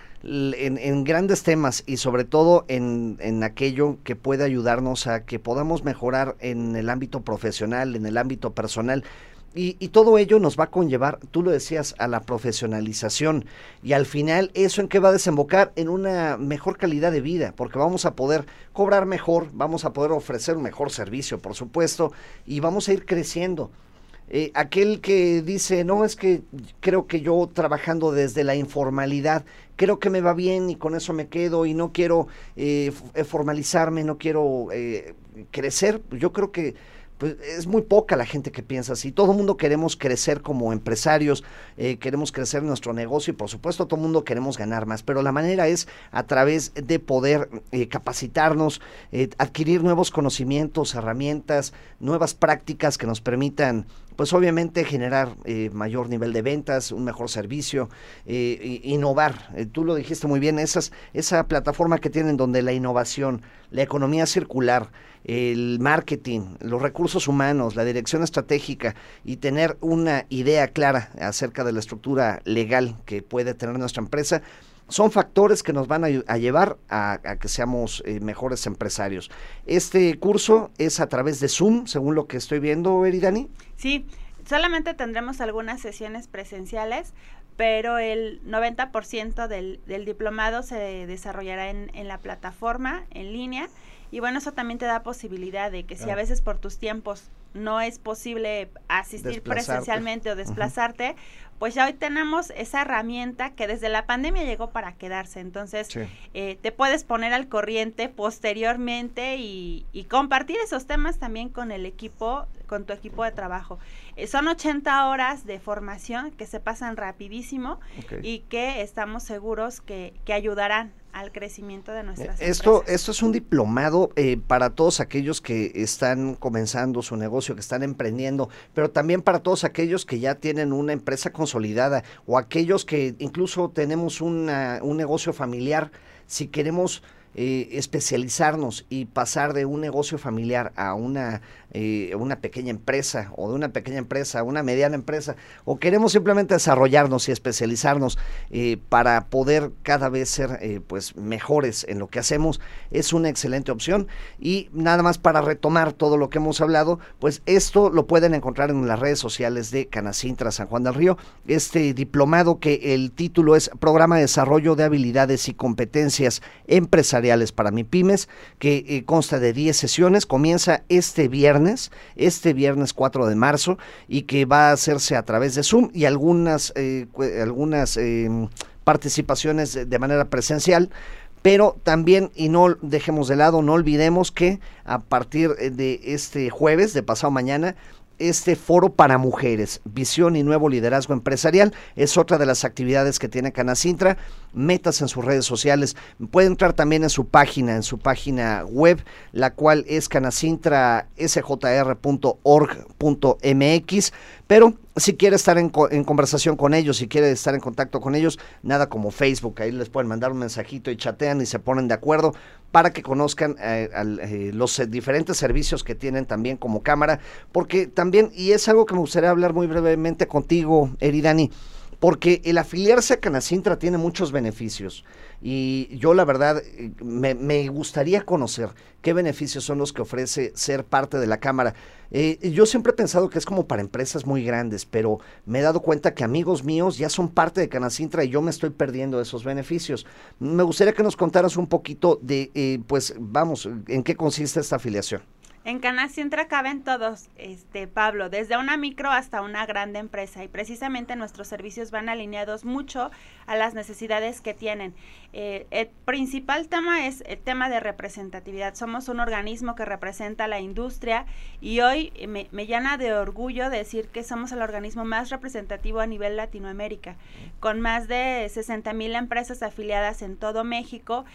en, en grandes temas y sobre todo en, en aquello que puede ayudarnos a que podamos mejorar en el ámbito profesional, en el ámbito personal. Y, y todo ello nos va a conllevar, tú lo decías, a la profesionalización, y al final, ¿eso en qué va a desembocar? En una mejor calidad de vida, porque vamos a poder cobrar mejor, vamos a poder ofrecer un mejor servicio, por supuesto, y vamos a ir creciendo. Eh, aquel que dice, no, es que creo que yo trabajando desde la informalidad, creo que me va bien y con eso me quedo y no quiero eh, formalizarme, no quiero eh, crecer, yo creo que pues es muy poca la gente que piensa así. Todo el mundo queremos crecer como empresarios, eh, queremos crecer en nuestro negocio y por supuesto todo el mundo queremos ganar más, pero la manera es a través de poder eh, capacitarnos, eh, adquirir nuevos conocimientos, herramientas, nuevas prácticas que nos permitan pues obviamente generar eh, mayor nivel de ventas, un mejor servicio, eh, innovar. Eh, tú lo dijiste muy bien, esas, esa plataforma que tienen donde la innovación, la economía circular, el marketing, los recursos humanos, la dirección estratégica y tener una idea clara acerca de la estructura legal que puede tener nuestra empresa, son factores que nos van a, a llevar a, a que seamos eh, mejores empresarios. Este curso es a través de Zoom, según lo que estoy viendo, Eridani. Sí, solamente tendremos algunas sesiones presenciales, pero el noventa por ciento del, del diplomado se desarrollará en, en la plataforma, en línea, y bueno, eso también te da posibilidad de que si a veces por tus tiempos no es posible asistir presencialmente o desplazarte, uh-huh. pues ya hoy tenemos esa herramienta que desde la pandemia llegó para quedarse. Entonces, sí. eh, te puedes poner al corriente posteriormente y, y compartir esos temas también con el equipo, con tu equipo de trabajo. Eh, son ochenta horas de formación que se pasan rapidísimo okay. y que estamos seguros que, que ayudarán al crecimiento de nuestras esto, empresas. Esto es un diplomado eh, para todos aquellos que están comenzando su negocio, que están emprendiendo, pero también para todos aquellos que ya tienen una empresa consolidada o aquellos que incluso tenemos una, un negocio familiar. Si queremos eh, especializarnos y pasar de un negocio familiar a una, eh, una pequeña empresa o de una pequeña empresa a una mediana empresa, o queremos simplemente desarrollarnos y especializarnos eh, para poder cada vez ser eh, pues mejores en lo que hacemos, es una excelente opción. Y nada más para retomar todo lo que hemos hablado, pues esto lo pueden encontrar en las redes sociales de Canacintra San Juan del Río, este diplomado que el título es Programa de Desarrollo de Habilidades y Competencias Empresariales empresariales para MIPYMES, que eh, consta de diez sesiones, comienza este viernes, este viernes cuatro de marzo, y que va a hacerse a través de Zoom y algunas, eh, algunas eh, participaciones de, de manera presencial. Pero también, y no dejemos de lado, no olvidemos que a partir de este jueves, de pasado mañana, este foro para mujeres, visión y nuevo liderazgo empresarial, es otra de las actividades que tiene Canacintra. Metas en sus redes sociales, puede entrar también en su página, en su página web, la cual es canacintra s j r punto org punto m x, pero si quiere estar en, en conversación con ellos, si quiere estar en contacto con ellos, nada como Facebook, ahí les pueden mandar un mensajito y chatean y se ponen de acuerdo para que conozcan eh, al, eh, los eh, diferentes servicios que tienen también como cámara, porque también, y es algo que me gustaría hablar muy brevemente contigo, Eridani, porque el afiliarse a Canacintra tiene muchos beneficios y yo la verdad me, me gustaría conocer qué beneficios son los que ofrece ser parte de la Cámara. Eh, yo siempre he pensado que es como para empresas muy grandes, pero me he dado cuenta que amigos míos ya son parte de Canacintra y yo me estoy perdiendo esos beneficios. Me gustaría que nos contaras un poquito de, eh, pues vamos, en qué consiste esta afiliación. En Canacintra caben todos, este Pablo, desde una micro hasta una grande empresa, y precisamente nuestros servicios van alineados mucho a las necesidades que tienen. Eh, el principal tema es el tema de representatividad. Somos un organismo que representa a la industria y hoy me, me llena de orgullo decir que somos el organismo más representativo a nivel Latinoamérica, con más de sesenta mil empresas afiliadas en todo México.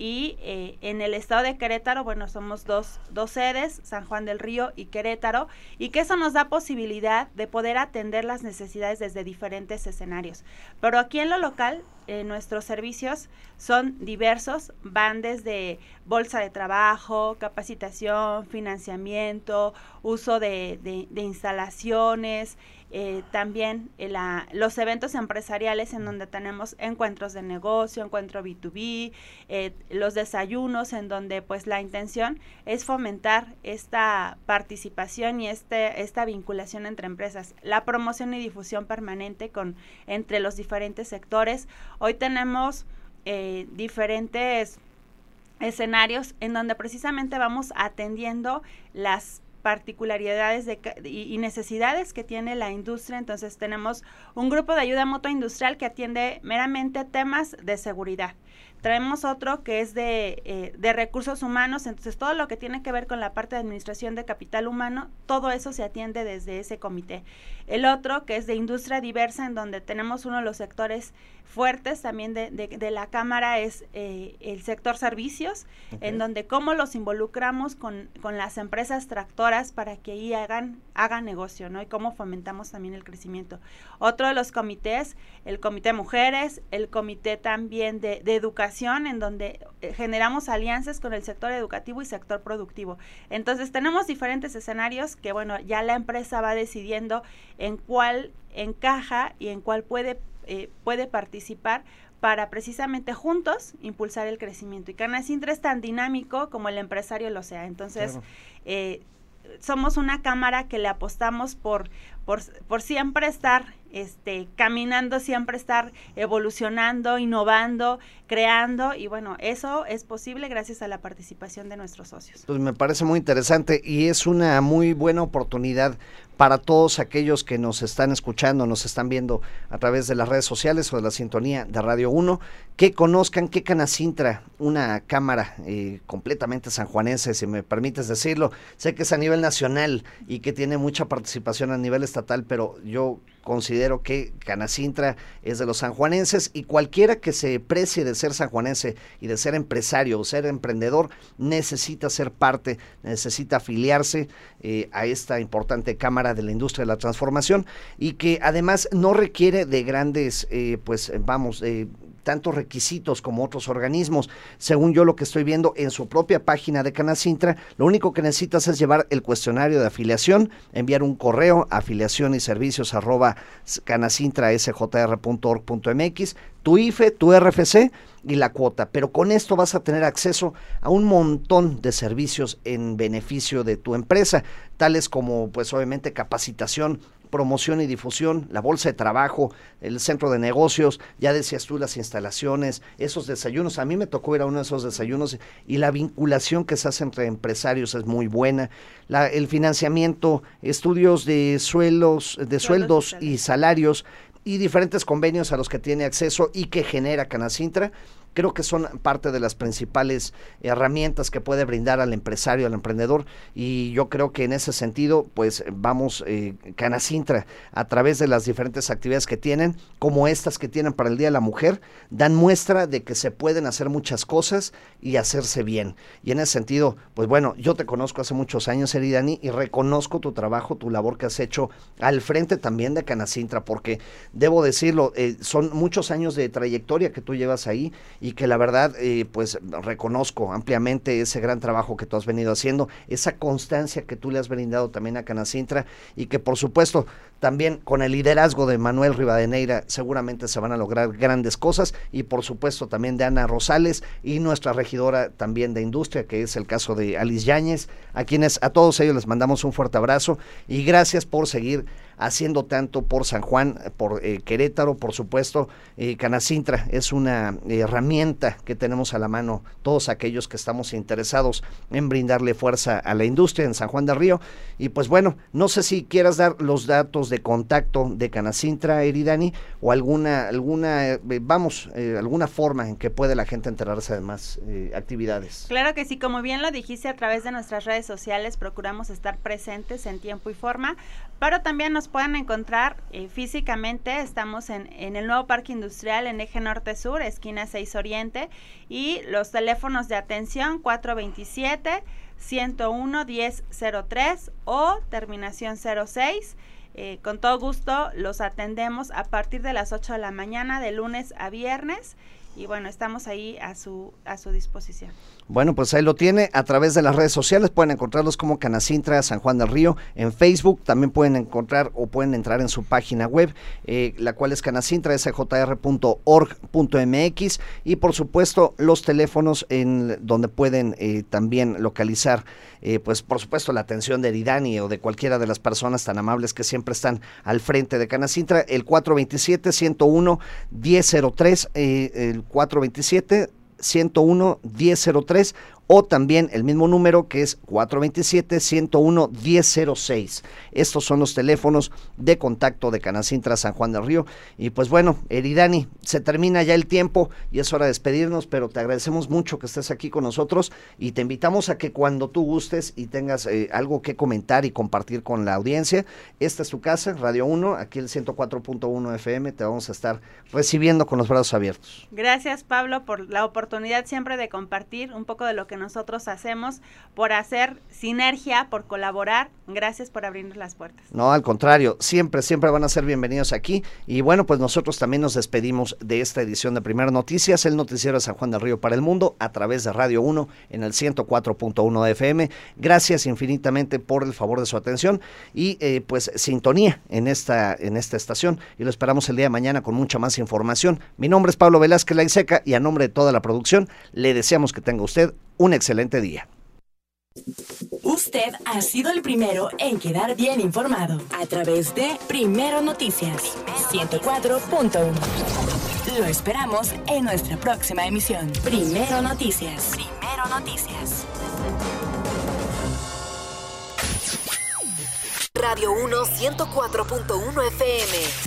Y eh, en el estado de Querétaro, bueno, somos dos, dos sedes, San Juan del Río y Querétaro, y que eso nos da posibilidad de poder atender las necesidades desde diferentes escenarios. Pero aquí en lo local, eh, nuestros servicios son diversos, van desde bolsa de trabajo, capacitación, financiamiento, uso de, de, de instalaciones, Eh, también eh, la, los eventos empresariales en donde tenemos encuentros de negocio, encuentro B dos B, eh, los desayunos en donde pues la intención es fomentar esta participación y este, esta vinculación entre empresas, la promoción y difusión permanente con entre los diferentes sectores. Hoy tenemos eh, diferentes escenarios en donde precisamente vamos atendiendo las particularidades de, y, y necesidades que tiene la industria. Entonces tenemos un grupo de ayuda mutua industrial que atiende meramente temas de seguridad. Traemos otro que es de, eh, de recursos humanos, entonces todo lo que tiene que ver con la parte de administración de capital humano, todo eso se atiende desde ese comité. El otro que es de industria diversa, en donde tenemos uno de los sectores fuertes también de, de, de la Cámara, es eh, el sector servicios, okay, en donde cómo los involucramos con, con las empresas tractoras para que ahí hagan, hagan negocio, ¿no? Y cómo fomentamos también el crecimiento. Otro de los comités, el comité mujeres, el comité también de, de educación, en donde eh, generamos alianzas con el sector educativo y sector productivo. Entonces tenemos diferentes escenarios que, bueno, ya la empresa va decidiendo en cuál encaja y en cuál puede Eh, puede participar para precisamente juntos impulsar el crecimiento. Y Canacintra es tan dinámico como el empresario lo sea. Entonces, claro, eh, somos una cámara que le apostamos por, por, por siempre estar este, caminando, siempre estar evolucionando, innovando, creando, y bueno, eso es posible gracias a la participación de nuestros socios. Pues me parece muy interesante y es una muy buena oportunidad para todos aquellos que nos están escuchando, nos están viendo a través de las redes sociales o de la sintonía de Radio uno, que conozcan que Canacintra, una cámara eh, completamente sanjuanense, si me permites decirlo, sé que es a nivel nacional y que tiene mucha participación a nivel estatal, pero yo considero que Canacintra es de los sanjuanenses y cualquiera que se precie de ser sanjuanense y de ser empresario o ser emprendedor necesita ser parte, necesita afiliarse eh, a esta importante cámara de la industria de la transformación y que además no requiere de grandes, eh, pues vamos, eh, tantos requisitos como otros organismos. Según yo lo que estoy viendo en su propia página de Canacintra, lo único que necesitas es llevar el cuestionario de afiliación, enviar un correo a afiliación y servicios arroba canacintra s j r punto org punto m x, tu I F E, tu R F C y la cuota, pero con esto vas a tener acceso a un montón de servicios en beneficio de tu empresa, tales como pues obviamente capacitación promoción y difusión, la bolsa de trabajo, el centro de negocios, ya decías tú, las instalaciones, esos desayunos. A mí me tocó ir a uno de esos desayunos y la vinculación que se hace entre empresarios es muy buena. La, el financiamiento, estudios de suelos, de sueldos y salarios y diferentes convenios a los que tiene acceso y que genera Canacintra. Creo que son parte de las principales herramientas que puede brindar al empresario, al emprendedor, y yo creo que en ese sentido, pues vamos, eh, Canacintra, a través de las diferentes actividades que tienen, como estas que tienen para el Día de la Mujer, dan muestra de que se pueden hacer muchas cosas y hacerse bien. Y en ese sentido, pues bueno, yo te conozco hace muchos años, Eridani, y reconozco tu trabajo, tu labor que has hecho al frente también de Canacintra, porque debo decirlo, eh, son muchos años de trayectoria que tú llevas ahí, y que la verdad, eh, pues reconozco ampliamente ese gran trabajo que tú has venido haciendo, esa constancia que tú le has brindado también a Canacintra, y que por supuesto también con el liderazgo de Manuel Rivadeneira seguramente se van a lograr grandes cosas, y por supuesto también de Ana Rosales y nuestra regidora también de Industria, que es el caso de Alice Yáñez, a quienes a todos ellos les mandamos un fuerte abrazo y gracias por seguir haciendo tanto por San Juan, por eh, Querétaro, por supuesto. eh, Canacintra es una eh, herramienta que tenemos a la mano todos aquellos que estamos interesados en brindarle fuerza a la industria en San Juan del Río. Y pues bueno, no sé si quieras dar los datos de contacto de Canacintra, Eridani, o alguna, alguna eh, vamos, eh, alguna forma en que puede la gente enterarse de más eh, actividades. Claro que sí, como bien lo dijiste, a través de nuestras redes sociales procuramos estar presentes en tiempo y forma, pero también nos pueden encontrar eh, físicamente. Estamos en, en el nuevo Parque Industrial en Eje Norte-Sur, esquina seis Oriente, y los teléfonos de atención cuatro veintisiete, ciento uno, diez cero tres o terminación cero seis. Eh, con todo gusto los atendemos a partir de las ocho de la mañana de lunes a viernes. Y bueno, estamos ahí a su a su disposición. Bueno, pues ahí lo tiene, a través de las redes sociales pueden encontrarlos como Canacintra San Juan del Río, en Facebook también pueden encontrar o pueden entrar en su página web, eh, la cual es canacintra s j r punto org punto m x, y por supuesto los teléfonos en donde pueden eh, también localizar, eh, pues por supuesto la atención de Eridani o de cualquiera de las personas tan amables que siempre están al frente de Canacintra, el cuatro veintisiete, ciento uno, diez cero tres, eh, el cuatro veintisiete, ciento uno, diez cero tres, o también el mismo número que es cuatro veintisiete, ciento uno, diez cero seis. Estos son los teléfonos de contacto de Canacintra San Juan del Río. Y pues bueno, Eridani, se termina ya el tiempo y es hora de despedirnos, pero te agradecemos mucho que estés aquí con nosotros y te invitamos a que cuando tú gustes y tengas eh, algo que comentar y compartir con la audiencia, esta es tu casa, Radio uno, aquí el ciento cuatro punto uno F M, te vamos a estar recibiendo con los brazos abiertos. Gracias, Pablo, por la oportunidad siempre de compartir un poco de lo que nosotros hacemos, por hacer sinergia, por colaborar. Gracias por abrirnos las puertas. No, al contrario, siempre, siempre van a ser bienvenidos aquí. Y bueno, pues nosotros también nos despedimos de esta edición de Primero Noticias, el noticiero de San Juan del Río para el mundo, a través de Radio uno en el ciento cuatro punto uno de F M. Gracias infinitamente por el favor de su atención y eh, pues sintonía en esta, en esta estación. Y lo esperamos el día de mañana con mucha más información. Mi nombre es Pablo Velázquez Laiseca y a nombre de toda la producción le deseamos que tenga usted un excelente día. Usted ha sido el primero en quedar bien informado a través de Primero Noticias ciento cuatro punto uno. Lo esperamos en nuestra próxima emisión. Primero Noticias. Primero Noticias. Radio uno ciento cuatro punto uno F M.